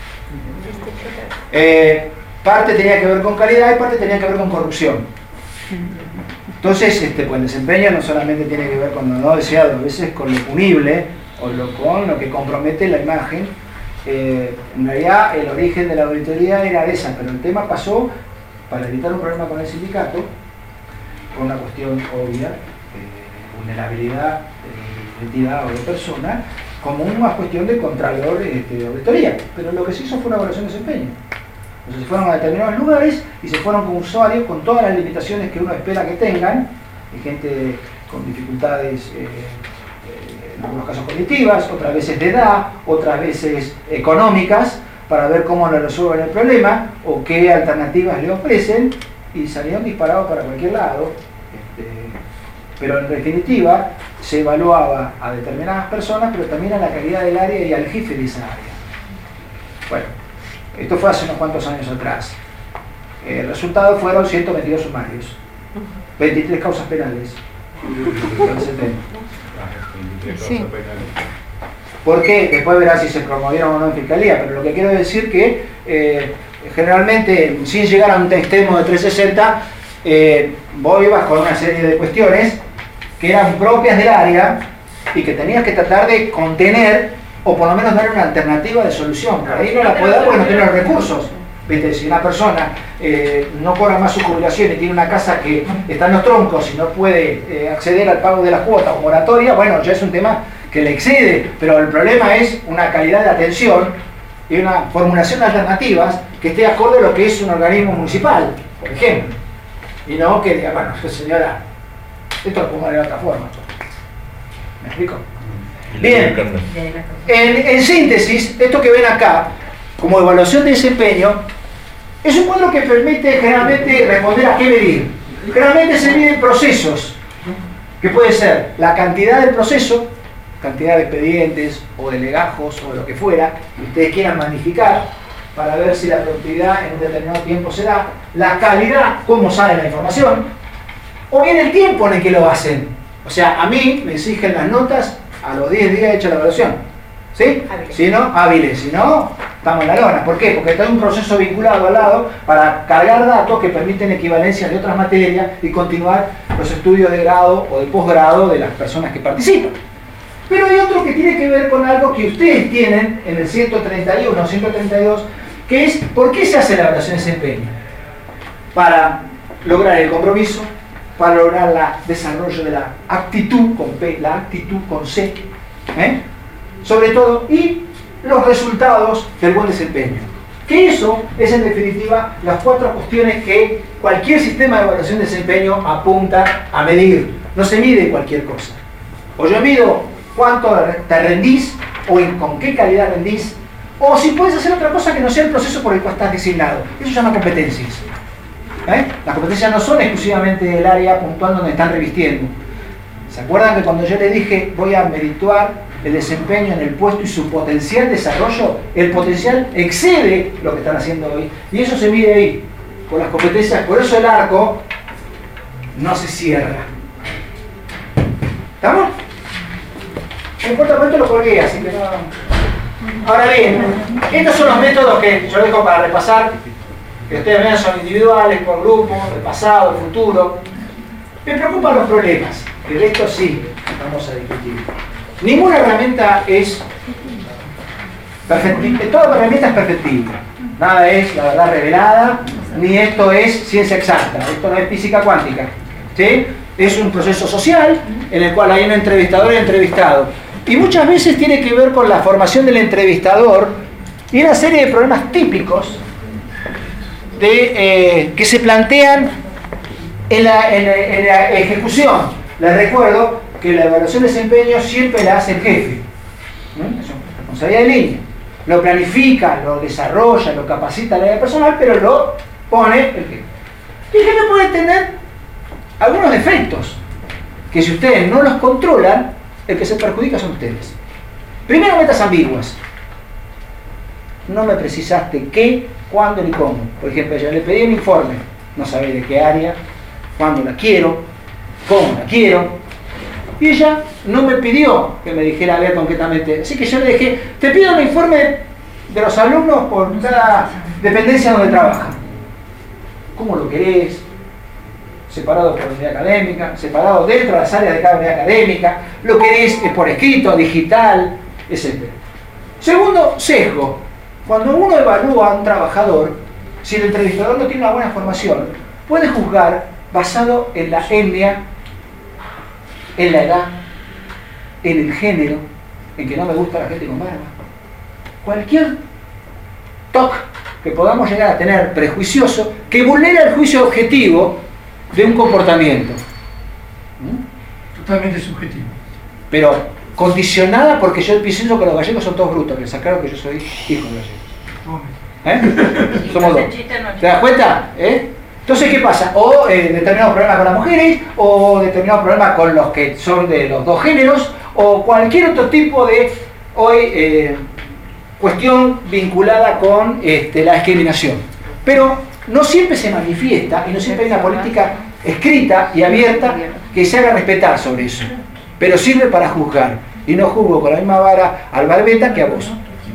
Parte tenía que ver con calidad y parte tenía que ver con corrupción. Entonces, pues el desempeño no solamente tiene que ver con lo no deseado, a veces con lo punible o con lo que compromete la imagen. En realidad el origen de la auditoría era esa, pero el tema pasó para evitar un problema con el sindicato, por una cuestión obvia de vulnerabilidad de entidad o de persona, como una cuestión de contralor de auditoría. Pero lo que se hizo fue una evaluación de desempeño. Entonces se fueron a determinados lugares y se fueron con usuarios con todas las limitaciones que uno espera que tengan, gente con dificultades en algunos casos cognitivas, otras veces de edad, otras veces económicas, para ver cómo le resuelven el problema o qué alternativas le ofrecen, y salieron disparados para cualquier lado. Pero en definitiva se evaluaba a determinadas personas, pero también a la calidad del área y al jefe de esa área. Bueno, esto fue hace unos cuantos años atrás. El resultado fueron 122 sumarios, 23 causas penales. Sí. Porque después verás si se promovieron o no en fiscalía, pero lo que quiero decir que generalmente, sin llegar a un extremo de 360, vos ibas con una serie de cuestiones que eran propias del área y que tenías que tratar de contener o por lo menos dar una alternativa de solución. Por ahí no la puede dar porque no tiene los recursos. ¿Viste? Si una persona no cobra más su jubilación y tiene una casa que está en los troncos y no puede acceder al pago de la cuota o moratoria, bueno, ya es un tema que le excede, pero el problema es una calidad de atención y una formulación de alternativas que esté acorde a lo que es un organismo municipal, por ejemplo. Y no que diga, bueno, señora, esto lo pongo de otra forma. ¿Me explico? Bien, en síntesis, esto que ven acá, como evaluación de desempeño, es un cuadro que permite generalmente responder a qué medir. Generalmente se miden procesos, que puede ser la cantidad del proceso, cantidad de expedientes o de legajos o de lo que fuera, que ustedes quieran magnificar para ver si la productividad en un determinado tiempo se da, la calidad, cómo sale la información, o bien el tiempo en el que lo hacen. O sea, a mí me exigen las notas a los 10 días hecha la evaluación. ¿Sí? Si no, hábiles. Si no, estamos en la lona. ¿Por qué? Porque está un proceso vinculado al lado para cargar datos que permiten equivalencias de otras materias y continuar los estudios de grado o de posgrado de las personas que participan. Pero hay otro que tiene que ver con algo que ustedes tienen en el 131 o 132, que es ¿por qué se hace la evaluación de desempeño? Para lograr el compromiso, para lograr el desarrollo de la actitud con P, la actitud con C, sobre todo, y los resultados del buen desempeño. Que eso es en definitiva las 4 cuestiones que cualquier sistema de evaluación de desempeño apunta a medir. No se mide cualquier cosa. O yo mido cuánto te rendís, o con qué calidad rendís, o si puedes hacer otra cosa que no sea el proceso por el cual estás designado. Eso se llama competencias. Las competencias no son exclusivamente del área puntual donde están revistiendo. ¿Se acuerdan que cuando yo les dije voy a merituar el desempeño en el puesto y su potencial desarrollo? El potencial excede lo que están haciendo hoy. Y eso se mide ahí, con las competencias. Por eso el arco no se cierra. ¿Estamos? No importa cuánto lo colgué, así que no... Ahora bien, estos son los métodos que yo dejo para repasar, que ustedes vean son individuales, por grupo, de pasado, de futuro. Me preocupan los problemas, que de esto sí vamos a discutir. Ninguna herramienta es perfectible, toda herramienta es perfectible. Nada es la verdad revelada, ni esto es ciencia exacta, esto no es física cuántica. ¿Sí? Es un proceso social en el cual hay un entrevistador y entrevistado. Y muchas veces tiene que ver con la formación del entrevistador y una serie de problemas típicos que se plantean en la ejecución. Les recuerdo que la evaluación de desempeño siempre la hace el jefe. Es una responsabilidad de línea. Lo planifica, lo desarrolla, lo capacita la área personal, pero lo pone el jefe. Y el jefe puede tener algunos defectos que si ustedes no los controlan, el que se perjudica son ustedes. Primero, metas ambiguas. No me precisaste qué, cuándo ni cómo. Por ejemplo, yo le pedí un informe, no sabía de qué área, cuándo la quiero, cómo la quiero, y ella no me pidió que me dijera a ver concretamente. Así que yo le dije, te pido un informe de los alumnos por cada dependencia donde trabajan. ¿Cómo lo querés? Separado por unidad académica, separado dentro de las áreas de cada unidad académica, lo querés por escrito, digital, etc. Segundo, sesgo. Cuando uno evalúa a un trabajador, si el entrevistador no tiene una buena formación, puede juzgar basado en la etnia, en la edad, en el género, en que no me gusta la gente con barba. Cualquier toque que podamos llegar a tener prejuicioso que vulnera el juicio objetivo de un comportamiento. Totalmente subjetivo. Pero condicionada porque yo pienso que los gallegos son todos brutos, que sacaron que yo soy hijo de gallegos. Somos dos. ¿Te das cuenta? Entonces, ¿qué pasa? O determinados problemas con las mujeres, o determinados problemas con los que son de los dos géneros, o cualquier otro tipo de cuestión vinculada con la discriminación. Pero no siempre se manifiesta y no siempre hay una política escrita y abierta que se haga respetar sobre eso. Pero sirve para juzgar. Y no juzgo con la misma vara al barbeta que a vos.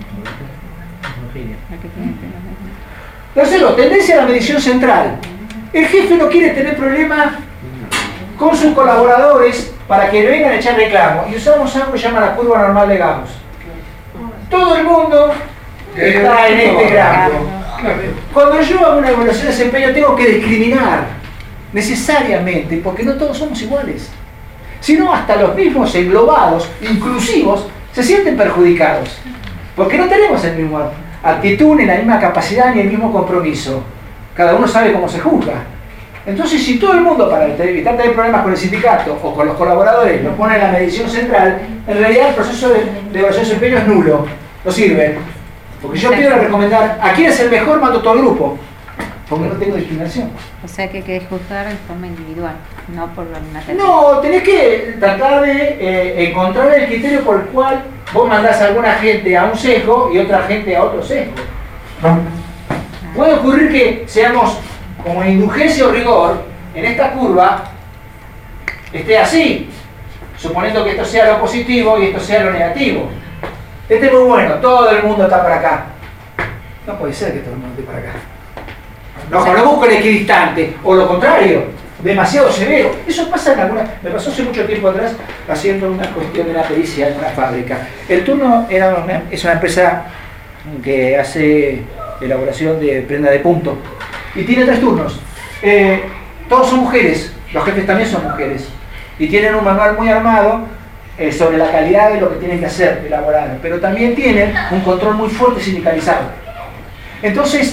Tercero, tendencia a la medición central. El jefe no quiere tener problemas con sus colaboradores para que le vengan a echar reclamo. Y usamos algo que se llama la curva normal de Gauss. Todo el mundo está en este gráfico. Cuando yo hago una evaluación de desempeño tengo que discriminar necesariamente, porque no todos somos iguales. Sino hasta los mismos englobados, inclusivos, se sienten perjudicados. Porque no tenemos la misma actitud, ni la misma capacidad, ni el mismo compromiso. Cada uno sabe cómo se juzga. Entonces, si todo el mundo, para evitar tener problemas con el sindicato o con los colaboradores, lo pone en la medición central, en realidad el proceso de evaluación de desempeño es nulo. No sirve. Porque yo quiero recomendar a quién es el mejor, mando todo el grupo. porque no tengo discriminación. O sea que hay que juzgar en forma individual, no por una tendencia. No, tenés que tratar de encontrar el criterio por el cual vos mandás a alguna gente a un sesgo y otra gente a otro sesgo. Puede ocurrir que seamos como indulgencia o rigor en esta curva esté así, suponiendo que esto sea lo positivo y esto sea lo negativo. Este es muy bueno, todo el mundo está para acá. No puede ser que todo el mundo esté para acá. No busquen equidistante, o lo contrario, demasiado severo. Eso pasa en alguna. Me pasó hace mucho tiempo atrás haciendo una cuestión de una pericia en una fábrica. El turno es una empresa que hace elaboración de prenda de punto y tiene 3 turnos. Todos son mujeres, los jefes también son mujeres y tienen un manual muy armado sobre la calidad de lo que tienen que hacer, elaborar, pero también tienen un control muy fuerte sindicalizado. Entonces,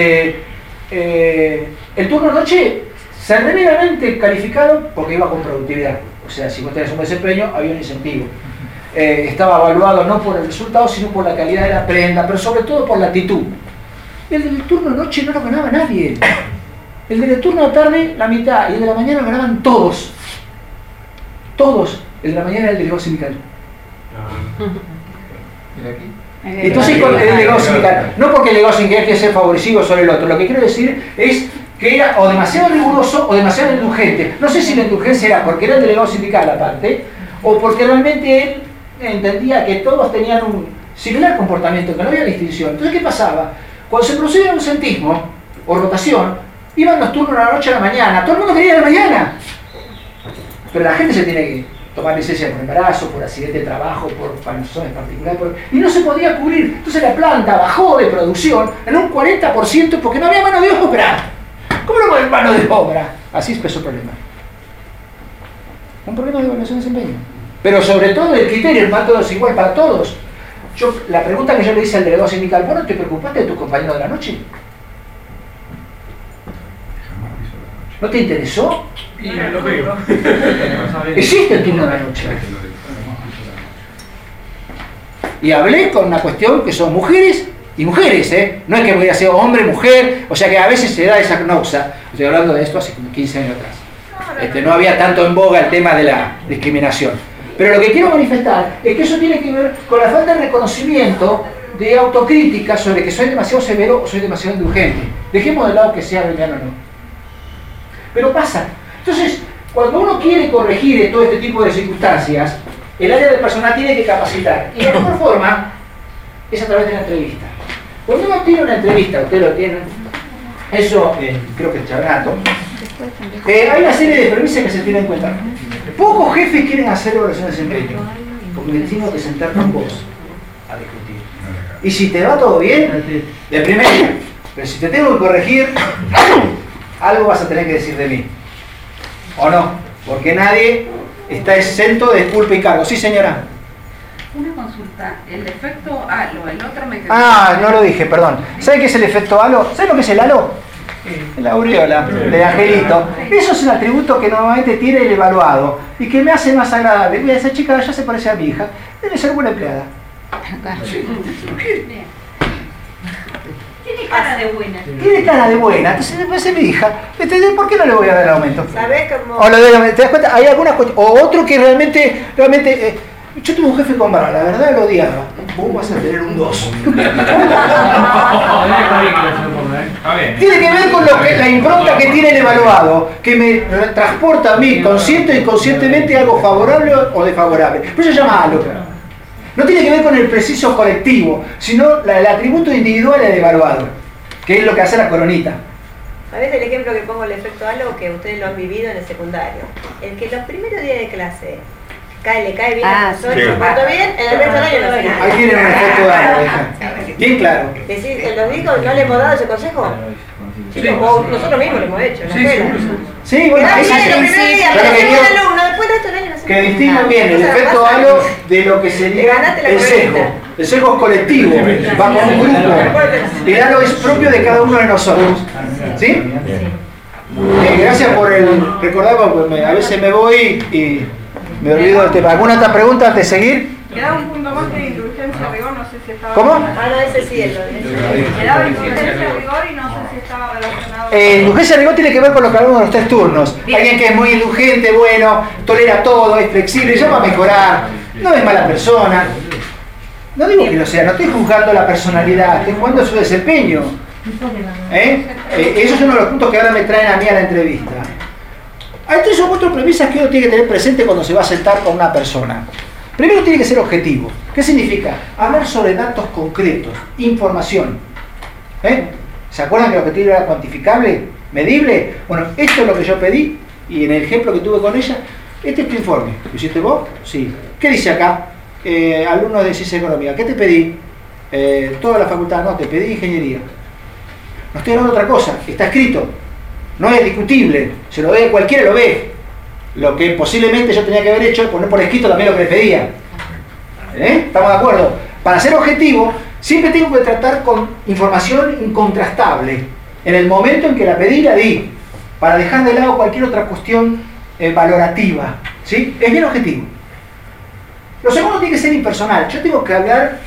el turno noche severamente calificado porque iba con productividad. O sea, si vos tenés un desempeño, había un incentivo. Estaba evaluado no por el resultado, sino por la calidad de la prenda, pero sobre todo por la actitud. El del turno noche no lo ganaba nadie. El del turno de tarde, la mitad, y el de la mañana lo ganaban todos. Todos. El de la mañana era el delegado sindical. Entonces, con el delegado sindical, no porque el delegado sindical quiere ser favorecido sobre el otro, lo que quiero decir es que era o demasiado riguroso o demasiado indulgente. No sé si la indulgencia era porque era el delegado sindical aparte, o porque realmente él entendía que todos tenían un similar comportamiento, que no había distinción. Entonces, ¿qué pasaba? Cuando se producía un ausentismo o rotación, iban los turnos de la noche a la mañana, todo el mundo quería ir a la mañana. Pero la gente se tiene que tomar licencia por embarazo, por accidente de trabajo, por razones particulares, y no se podía cubrir. Entonces la planta bajó de producción en un 40% porque no había mano de obra. ¿Cómo no hay mano de obra? Así empezó el problema. Un problema de evaluación de desempeño. Pero sobre todo el criterio, el mandato es igual para todos. La pregunta que yo le hice al delegado sindical, ¿vos no te preocupaste de tu compañero de la noche? ¿No te interesó? Existe el turno de la noche. Y hablé con una cuestión que son mujeres y mujeres, no es que voy a ser hombre, mujer, o sea que a veces se da esa noxa. Estoy hablando de esto hace como 15 años atrás. No había tanto en boga el tema de la discriminación. Pero lo que quiero manifestar es que eso tiene que ver con la falta de reconocimiento de autocrítica sobre que soy demasiado severo o soy demasiado indulgente. Dejemos de lado que sea realidad o no. Pero pasa. Entonces, cuando uno quiere corregir todo este tipo de circunstancias, el área del personal tiene que capacitar. Y la mejor forma es a través de la entrevista. Cuando uno tiene una entrevista, ustedes lo tienen, eso creo que es Chabrato, hay una serie de premisas que se tienen en cuenta. Pocos jefes quieren hacer evaluación de desempeño, porque me tengo que sentar con vos a discutir. Y si te va todo bien, de primera, pero si te tengo que corregir, algo vas a tener que decir de mí. ¿O no? Porque nadie está exento de culpa y cargo. Sí, señora. Una consulta. El efecto halo, el otro me quedó. Ah, no lo dije, perdón. ¿Sabe qué es el efecto halo? ¿Sabe lo que es el halo? La aureola de Angelito. Eso es un atributo que normalmente tiene el evaluado y que me hace más agradable. Mira, esa chica ya se parece a mi hija. Debe ser buena empleada. Tiene cara de buena. Tiene cara de buena, entonces me parece mi hija. ¿Por qué no le voy a dar el aumento? ¿Sabés cómo? O ¿te das cuenta? Hay algunas o otro que realmente yo tuve un jefe con barba, la verdad lo odiaba. Vos vas a tener un 2. Tiene que ver con la impronta que tiene el evaluado, que me transporta a mí, consciente o inconscientemente, algo favorable o desfavorable. Por eso se llama halo. No tiene que ver con el preciso colectivo, sino el atributo individual del evaluado, que es lo que hace la coronita. A veces el ejemplo que pongo el efecto halo, que ustedes lo han vivido en el secundario, el que los primeros días de clase le cae bien a la persona, se portó bien, en el resto del año no hace nada. Ahí tienen un efecto halo, bien claro. Decir, los chicos no le hemos dado ese consejo. Sí, o nosotros mismos lo hemos hecho en la escuela. Sí, bueno, es que distingan bien el efecto halo de lo que sería el sesgo. El sesgo es colectivo, va con un grupo. El halo es propio de cada uno de nosotros. ¿Sí? Gracias por recordar, porque a veces me voy y me olvido del tema. ¿Alguna otra pregunta antes de seguir? Quedaba un punto más de indulgencia, rigor, no sé si estaba... ¿Cómo? Ah, no, ese sí es lo de... Quedaba indulgencia, rigor y no sé si estaba relacionado... Indulgencia, rigor tiene que ver con lo que hablamos de los 3 turnos. Alguien que es muy indulgente, bueno, tolera todo, es flexible, ya va a mejorar, no es mala persona. No digo que lo sea, no estoy juzgando la personalidad, estoy juzgando su desempeño. Esos son uno de los puntos que ahora me traen a mí a la entrevista. Hay 3 o 4 premisas que uno tiene que tener presente cuando se va a sentar con una persona. Primero tiene que ser objetivo. ¿Qué significa? Hablar sobre datos concretos, información. ¿Se acuerdan que el objetivo era cuantificable, medible? Bueno, esto es lo que yo pedí y en el ejemplo que tuve con ella, este es tu informe. ¿Lo hiciste vos? Sí. ¿Qué dice acá? Alumno de Ciencia Económica. ¿Qué te pedí? Toda la facultad. No, te pedí ingeniería. No estoy hablando de otra cosa. Está escrito. No es discutible, se lo ve, cualquiera lo ve. Lo que posiblemente yo tenía que haber hecho es poner por escrito también lo que le pedía. ¿Estamos de acuerdo? Para ser objetivo, siempre tengo que tratar con información incontrastable. En el momento en que la pedí, la di. Para dejar de lado cualquier otra cuestión valorativa. ¿Sí? Es bien objetivo. Lo segundo tiene que ser impersonal. Yo tengo que hablar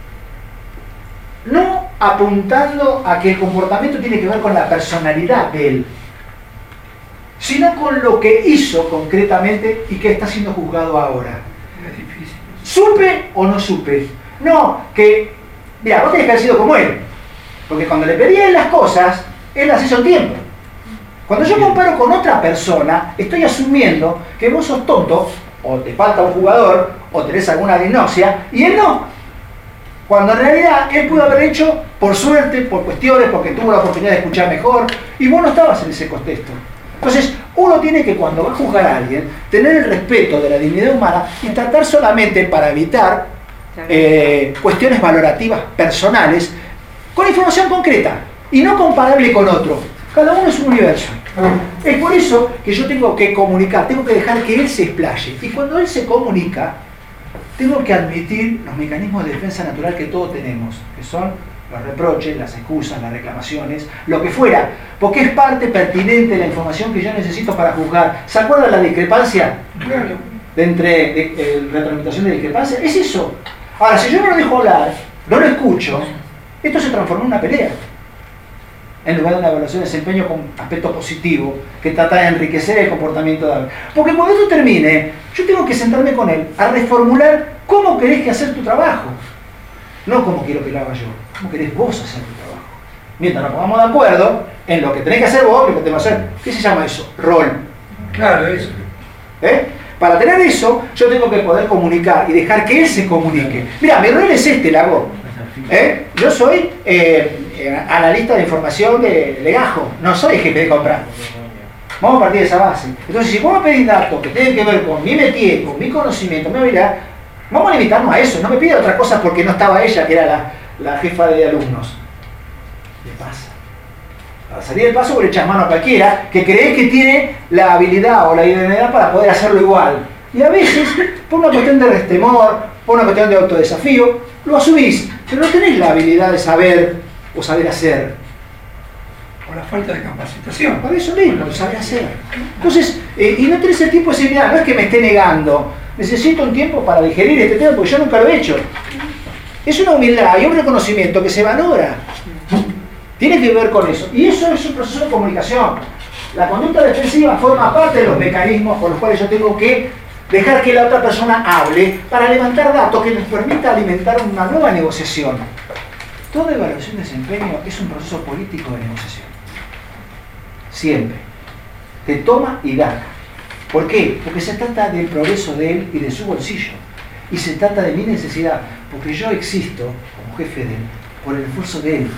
no apuntando a que el comportamiento tiene que ver con la personalidad de él, sino con lo que hizo concretamente y que está siendo juzgado ahora. ¿Supe o no supe? No, que, mira, vos tenés que haber sido como él, porque cuando le pedí a él las cosas, él las hizo en tiempo. Cuando yo comparo con otra persona, estoy asumiendo que vos sos tonto, o te falta un jugador, o tenés alguna disnosia, y él no. Cuando en realidad él pudo haber hecho por suerte, por cuestiones, porque tuvo la oportunidad de escuchar mejor, y vos no estabas en ese contexto. Entonces, uno tiene que, cuando va a juzgar a alguien, tener el respeto de la dignidad humana y tratar solamente para evitar cuestiones valorativas personales con información concreta y no comparable con otro. Cada uno es un universo. Es por eso que yo tengo que comunicar, tengo que dejar que él se explaye. Y cuando él se comunica, tengo que admitir los mecanismos de defensa natural que todos tenemos, que son los reproches, las excusas, las reclamaciones, lo que fuera, porque es parte pertinente de la información que yo necesito para juzgar. ¿Se acuerdan la discrepancia? De retroalimentación de discrepancia, es eso. Ahora, si yo no lo dejo hablar, no lo escucho, esto se transforma en una pelea, en lugar de una evaluación de desempeño con aspecto positivo, que trata de enriquecer el comportamiento de alguien. Porque cuando esto termine, yo tengo que sentarme con él a reformular cómo querés que hacer tu trabajo. No cómo quiero que lo haga yo, cómo querés vos hacer tu trabajo. Mientras nos pongamos de acuerdo en lo que tenés que hacer vos, lo que tengo que hacer. ¿Qué se llama eso? Rol. Claro, eso. Para tener eso, yo tengo que poder comunicar y dejar que él se comunique. Mira, mi rol es este, Lago. Yo soy analista de información de legajo, no soy jefe de compra. Vamos a partir de esa base. Entonces, si vos me pedís datos que tienen que ver con mi métier, con mi conocimiento, mi habilidad, vamos a limitarnos a eso. No me pida otra cosa porque no estaba ella, que era la jefa de alumnos. ¿Qué pasa? Para salir del paso, vos le echás mano a cualquiera que crees que tiene la habilidad o la idoneidad para poder hacerlo igual. Y a veces, por una cuestión de restemor, por una cuestión de autodesafío, lo asumís, pero no tenés la habilidad de saber o saber hacer. Por la falta de capacitación. Por eso mismo, el saber hacer. Entonces, y no tenés el tiempo de decir, mira, no es que me esté negando, necesito un tiempo para digerir este tema porque yo nunca lo he hecho. Es una humildad y un reconocimiento que se valora. Tiene que ver con eso. Y eso es un proceso de comunicación. La conducta defensiva forma parte de los mecanismos por los cuales yo tengo que dejar que la otra persona hable para levantar datos que nos permita alimentar una nueva negociación. Toda evaluación de desempeño es un proceso político de negociación. Siempre. Te toma y da. ¿Por qué? Porque se trata del progreso de él y de su bolsillo. Y se trata de mi necesidad, porque yo existo como jefe de él por el esfuerzo de él.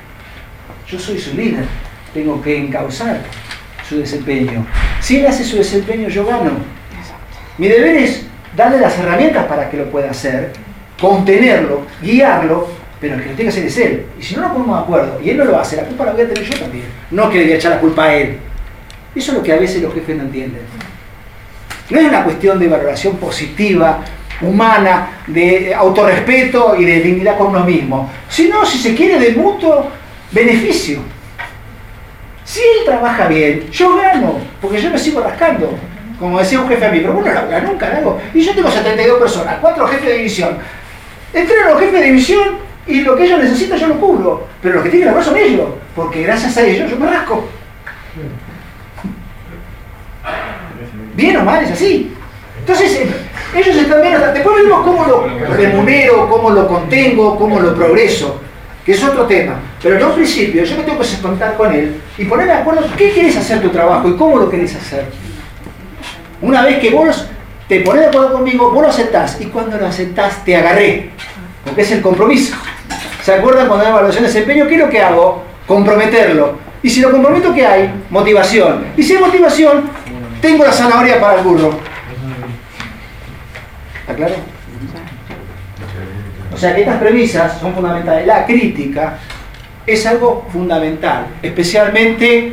Yo soy su líder, tengo que encauzar su desempeño. Si él hace su desempeño, yo gano. Mi deber es darle las herramientas para que lo pueda hacer, contenerlo, guiarlo, pero el que lo tiene que hacer es él. Y si no nos ponemos de acuerdo y él no lo hace, la culpa la voy a tener yo también. No que le voy a echar la culpa a él. Eso es lo que a veces los jefes no entienden. No es una cuestión de valoración positiva, humana, de autorrespeto y de dignidad con uno mismo, sino, si se quiere, de mutuo beneficio. Si él trabaja bien, yo gano, porque yo me sigo rascando. como decía un jefe a mí, pero vos no laburás nunca, ¿no? Y yo tengo 72 personas, 4 jefes de división. Entreno a los jefes de división y lo que ellos necesitan yo lo cubro, pero los que tienen que laburar son ellos, porque gracias a ellos yo me rasco. Bien o mal es así. Entonces, ellos están bien, después vemos cómo lo remunero, cómo lo contengo, cómo lo progreso, que es otro tema. Pero en un principio yo me tengo que sentar con él y ponerme de acuerdo qué querés hacer tu trabajo y cómo lo querés hacer. Una vez que vos te pones de acuerdo conmigo, vos lo aceptás, y cuando lo aceptás te agarré, porque es el compromiso. ¿Se acuerdan cuando hay evaluación de desempeño? ¿Qué es lo que hago? Comprometerlo. Y si lo comprometo, ¿qué hay? Motivación. Y si hay motivación, tengo la zanahoria para el burro. ¿Está claro? O sea que estas premisas son fundamentales. La crítica es algo fundamental, especialmente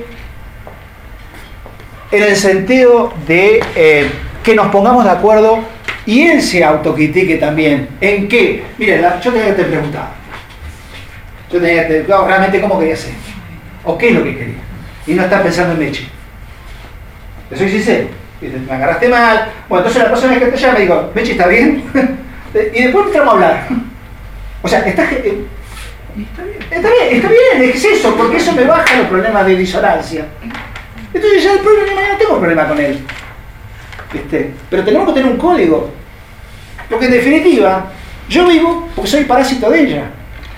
en el sentido de que nos pongamos de acuerdo y él se autocritique también. ¿En qué? Miren, yo tenía que te preguntar. Yo tenía que realmente cómo quería ser. ¿O qué es lo que quería? Y no estar pensando en Meche. Te soy sincero. Me agarraste mal. Bueno, entonces la próxima vez que te llame me digo, Meche, ¿está bien? Y después entramos a hablar. O sea, está bien, es eso, porque eso me baja los problemas de disonancia. Entonces ya después de mañana tengo problema con él. Pero tenemos que tener un código. Porque en definitiva, yo vivo porque soy parásito de ella.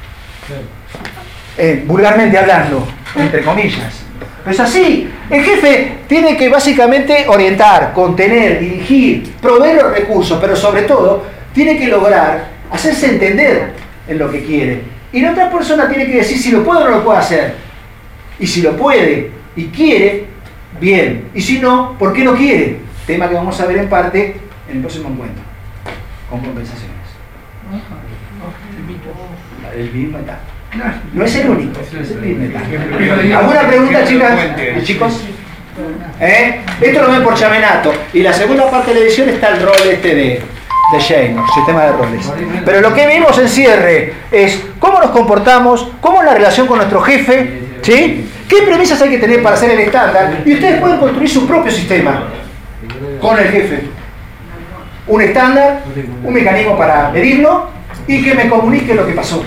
Vulgarmente hablando, entre comillas. Pero es así. El jefe tiene que básicamente orientar, contener, dirigir, proveer los recursos, pero sobre todo tiene que lograr hacerse entender en lo que quiere. Y la otra persona tiene que decir si lo puede o no lo puede hacer. Y si lo puede y quiere, bien. Y si no, ¿por qué no quiere? Tema que vamos a ver en parte en el próximo encuentro. Con compensaciones. El BIM metal. No es el único, es el BIM metal. ¿Alguna pregunta, chicas y chicos? Esto lo ven por Chamenato. Y la segunda parte de la edición está el rol de Shane, sistema de roles. Pero lo que vimos en cierre es cómo nos comportamos, cómo es la relación con nuestro jefe, ¿sí? ¿Qué premisas hay que tener para hacer el estándar? Y ustedes pueden construir su propio sistema con el jefe. Un estándar, un mecanismo para medirlo y que me comunique lo que pasó.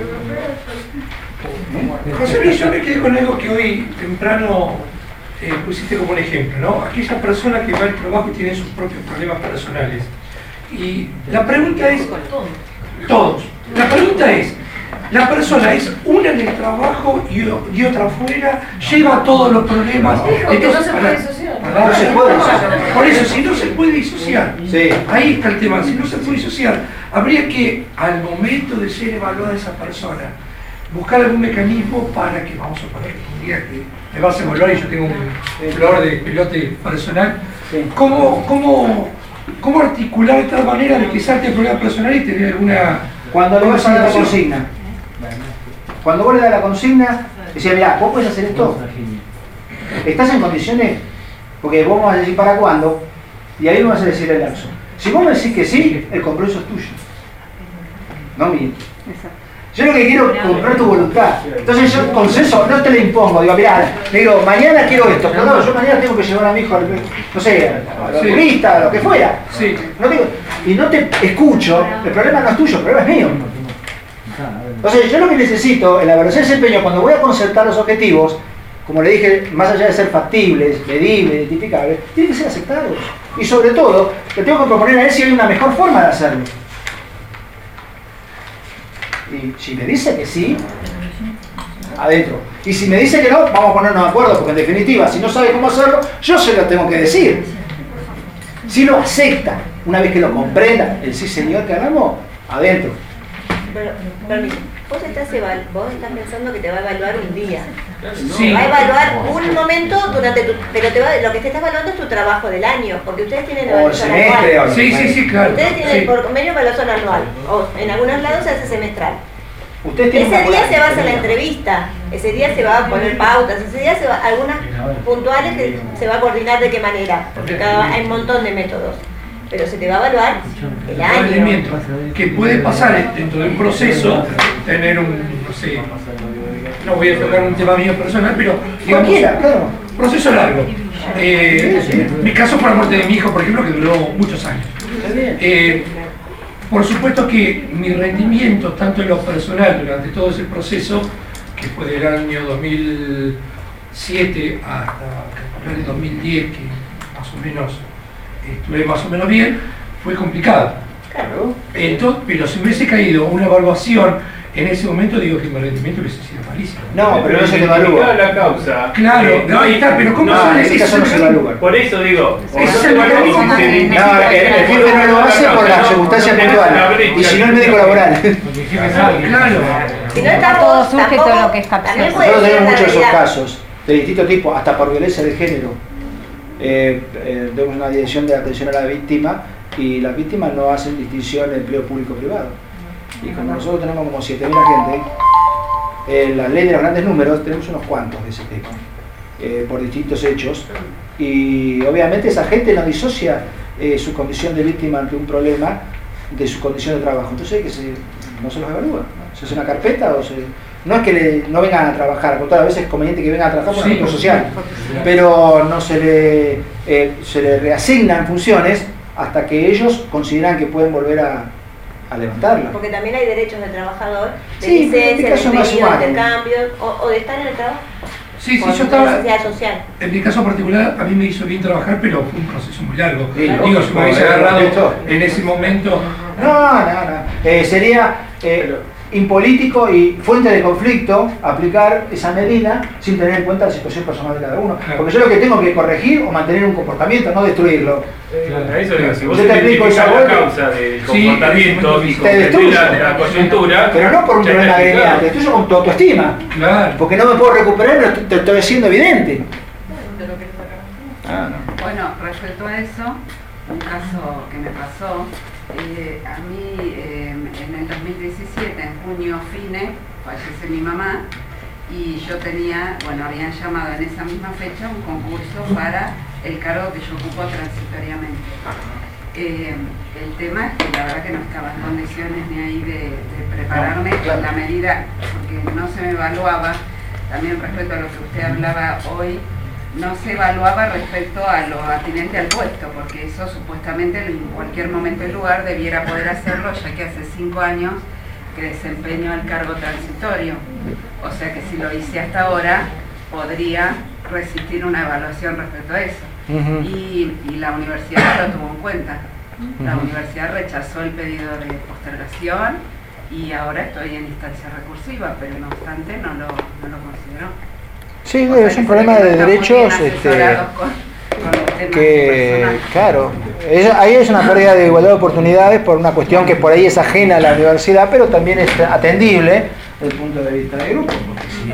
José Luis, yo me quedé con algo que hoy temprano pusiste como un ejemplo, ¿no? Aquella persona que va al trabajo y tiene sus propios problemas personales. Y la pregunta es, todos, la pregunta es, la persona es una en el trabajo y otra afuera, lleva todos los problemas. Entonces, no se puede disociar. No se puede disociar. Por eso, si no se puede disociar, sí. Ahí está el tema, si no se puede disociar, habría que, al momento de ser evaluada esa persona, buscar algún mecanismo para que, vamos a poner un día que me vas a evaluar y yo tengo un flor de pelote personal, sí. ¿Cómo articular de tal manera de que salte el problema personal y tener alguna... Cuando le vas a dar la consigna. Cuando vos le das la consigna, decís, mirá, vos podés hacer esto. ¿Estás en condiciones? Porque vos me vas a decir para cuándo, y ahí me vas a decir el lapso. Si vos me decís que sí, el compromiso es tuyo. No mío. Yo lo que quiero es comprar tu voluntad. Entonces yo consenso, no te lo impongo. Digo, mirá, le digo, mañana quiero esto. Pero no, yo mañana tengo que llevar a mi hijo, no sé, al oculista, lo que fuera. Sí. No digo, y no te escucho, el problema no es tuyo, el problema es mío. Entonces yo lo que necesito en la evaluación de desempeño, cuando voy a concertar los objetivos, como le dije, más allá de ser factibles, medibles, identificables, tienen que ser aceptados. Y sobre todo, le tengo que proponer a él si hay una mejor forma de hacerlo. Y si me dice que sí, adentro. Y si me dice que no, vamos a ponernos de acuerdo, porque en definitiva, si no sabe cómo hacerlo, yo se lo tengo que decir. Si lo acepta, una vez que lo comprenda, el sí señor que hagamos, adentro. Pero vos estás pensando que te va a evaluar un día. Sí. Va a evaluar un momento durante pero lo que te está evaluando es tu trabajo del año, porque ustedes tienen evaluación anual. Sí, claro. Ustedes tienen por convenio evaluación anual, o en algunos lados se hace semestral. Ese día se va a hacer la entrevista, ese día se va a poner pautas, ese día se va algunas puntuales que se va a coordinar de qué manera, porque hay un montón de métodos. Pero se te va a evaluar el año. Que puede pasar dentro de un proceso, tener un, no sé, no voy a tocar un tema mío personal, pero digamos, un proceso largo. Mi caso fue la muerte de mi hijo, por ejemplo, que duró muchos años. Por supuesto que mi rendimiento, tanto en lo personal durante todo ese proceso, que fue del año 2007 hasta el 2010, que más o menos estuve más o menos bien, fue complicado. Claro. Entonces, pero si hubiese caído una evaluación en ese momento, digo que mi rendimiento hubiese sido malísimo. No, pero no se te evalúa. La causa. Claro, no, ahí está, pero ¿cómo en ese caso no se evalúa? Por eso digo. Ese es el mecanismo. No, el jefe no lo hace por las circunstancias puntuales. Y si no, el médico laboral. Claro. Si no Está todo sujeto a lo que es capcioso. Nosotros tenemos muchos de esos casos, de distinto tipo, hasta por violencia de género. Tenemos una dirección de atención a la víctima y las víctimas no hacen distinción de empleo público-privado. Y como nosotros tenemos como 7.000 agentes, en la ley de los grandes números tenemos unos cuantos de ese tema, por distintos hechos. Y obviamente esa gente no disocia su condición de víctima ante un problema de su condición de trabajo. Entonces no se los evalúa, ¿no? Se hace una carpeta o no es que no vengan a trabajar, porque a veces es conveniente que vengan a trabajar por aspecto social, pero no se le reasignan funciones hasta que ellos consideran que pueden volver a levantarla. Porque también hay derechos del trabajador, de sí, licencia, de intercambio, o de estar en el trabajo. Sí, yo estaba. Social. En mi caso particular, a mí me hizo bien trabajar, pero fue un proceso muy largo. Sí, digo, si me hubiese agarrado en ese momento. No. Sería impolítico y fuente de conflicto aplicar esa medida sin tener en cuenta la situación personal de cada uno. Porque yo lo que tengo que corregir o mantener un comportamiento, no destruirlo. Eso digo, si vos te identificás la causa del comportamiento y la coyuntura, pero no por un problema gremial, te destruyo con tu autoestima. Claro. Porque no me puedo recuperar, te estoy haciendo evidente. Bueno, respecto a eso, un caso que me pasó, a mí en el 2017, en junio, fallece mi mamá y yo habían llamado en esa misma fecha un concurso para el cargo que yo ocupo transitoriamente. El tema es que la verdad que no estaba en condiciones ni ahí de prepararme en la medida, porque no se me evaluaba, también respecto a lo que usted hablaba hoy, no se evaluaba respecto a lo atinente al puesto, porque eso supuestamente en cualquier momento y lugar debiera poder hacerlo, ya que hace 5 años que desempeño el cargo transitorio. O sea que si lo hice hasta ahora, podría resistir una evaluación respecto a eso. Y la universidad no lo tuvo en cuenta. La universidad rechazó el pedido de postergación y ahora estoy en instancia recursiva, pero no obstante no lo consideró. Sí, es un problema de derechos que, claro, ahí es una pérdida de igualdad de oportunidades por una cuestión que por ahí es ajena a la universidad, pero también es atendible desde el punto de vista del grupo.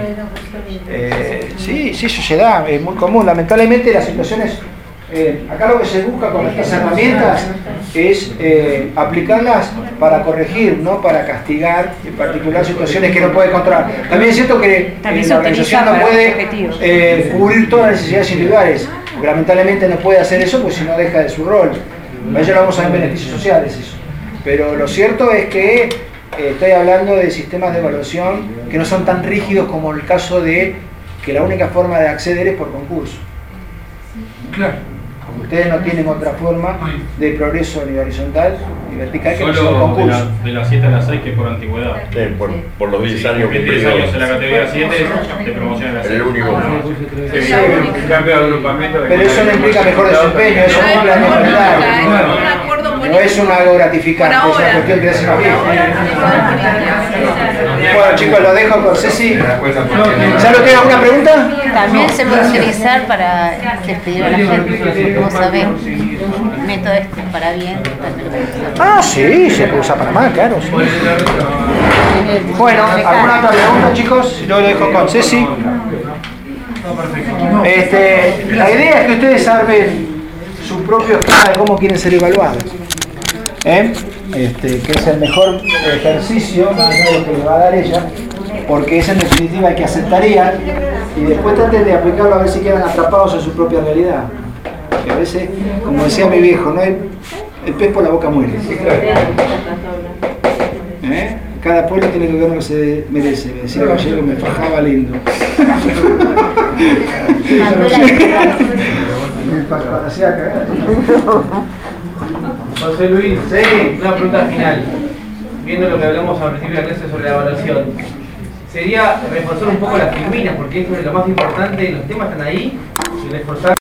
Sí, eso se da, es muy común. Lamentablemente las situaciones, acá lo que se busca con estas herramientas es aplicarlas para corregir, no para castigar en particular situaciones que no puede controlar. También es cierto que la organización no puede cubrir todas las necesidades individuales, porque lamentablemente no puede hacer eso, pues si no deja de su rol. Para ello lo vamos a ver en beneficios sociales eso. Pero lo cierto es que estoy hablando de sistemas de evaluación que no son tan rígidos como el caso de que la única forma de acceder es por concurso. Claro. Ustedes no tienen otra forma de progreso ni horizontal ni vertical que no sea un solo concurso. de las 7 a las 6 que por antigüedad. Sí, por los 10 años que 10 años en la categoría 7 te promocionan a la 6. El único. Sí, cambio de agrupamiento. Pero eso no implica mejor desempeño, eso es un plan no es un algo gratificante, es una cuestión que hace más bien. Bueno chicos, lo dejo con Ceci. ¿Salo tiene alguna pregunta? También se puede utilizar para despedir a la gente, como sabemos. El método este para bien. Ah, sí, se puede usar para mal, claro. Sí. Bueno, ¿alguna otra pregunta chicos? Si no, lo dejo con Ceci. La idea es que ustedes armen su propio esquema de cómo quieren ser evaluados. Que es el mejor ejercicio que les va a dar ella, porque es en definitiva el que aceptarían y después traten de aplicarlo a ver si quedan atrapados en su propia realidad. Que a veces, como decía mi viejo, ¿no? El pez por la boca muere. Cada pueblo tiene que ver lo que se merece. Me decía Gallego, me fajaba lindo. parecía cagar. José Luis, sí. Una pregunta final. Viendo lo que hablamos al principio de la clase sobre la evaluación, sería reforzar un poco las filminas, porque esto es lo más importante, los temas están ahí, y reforzar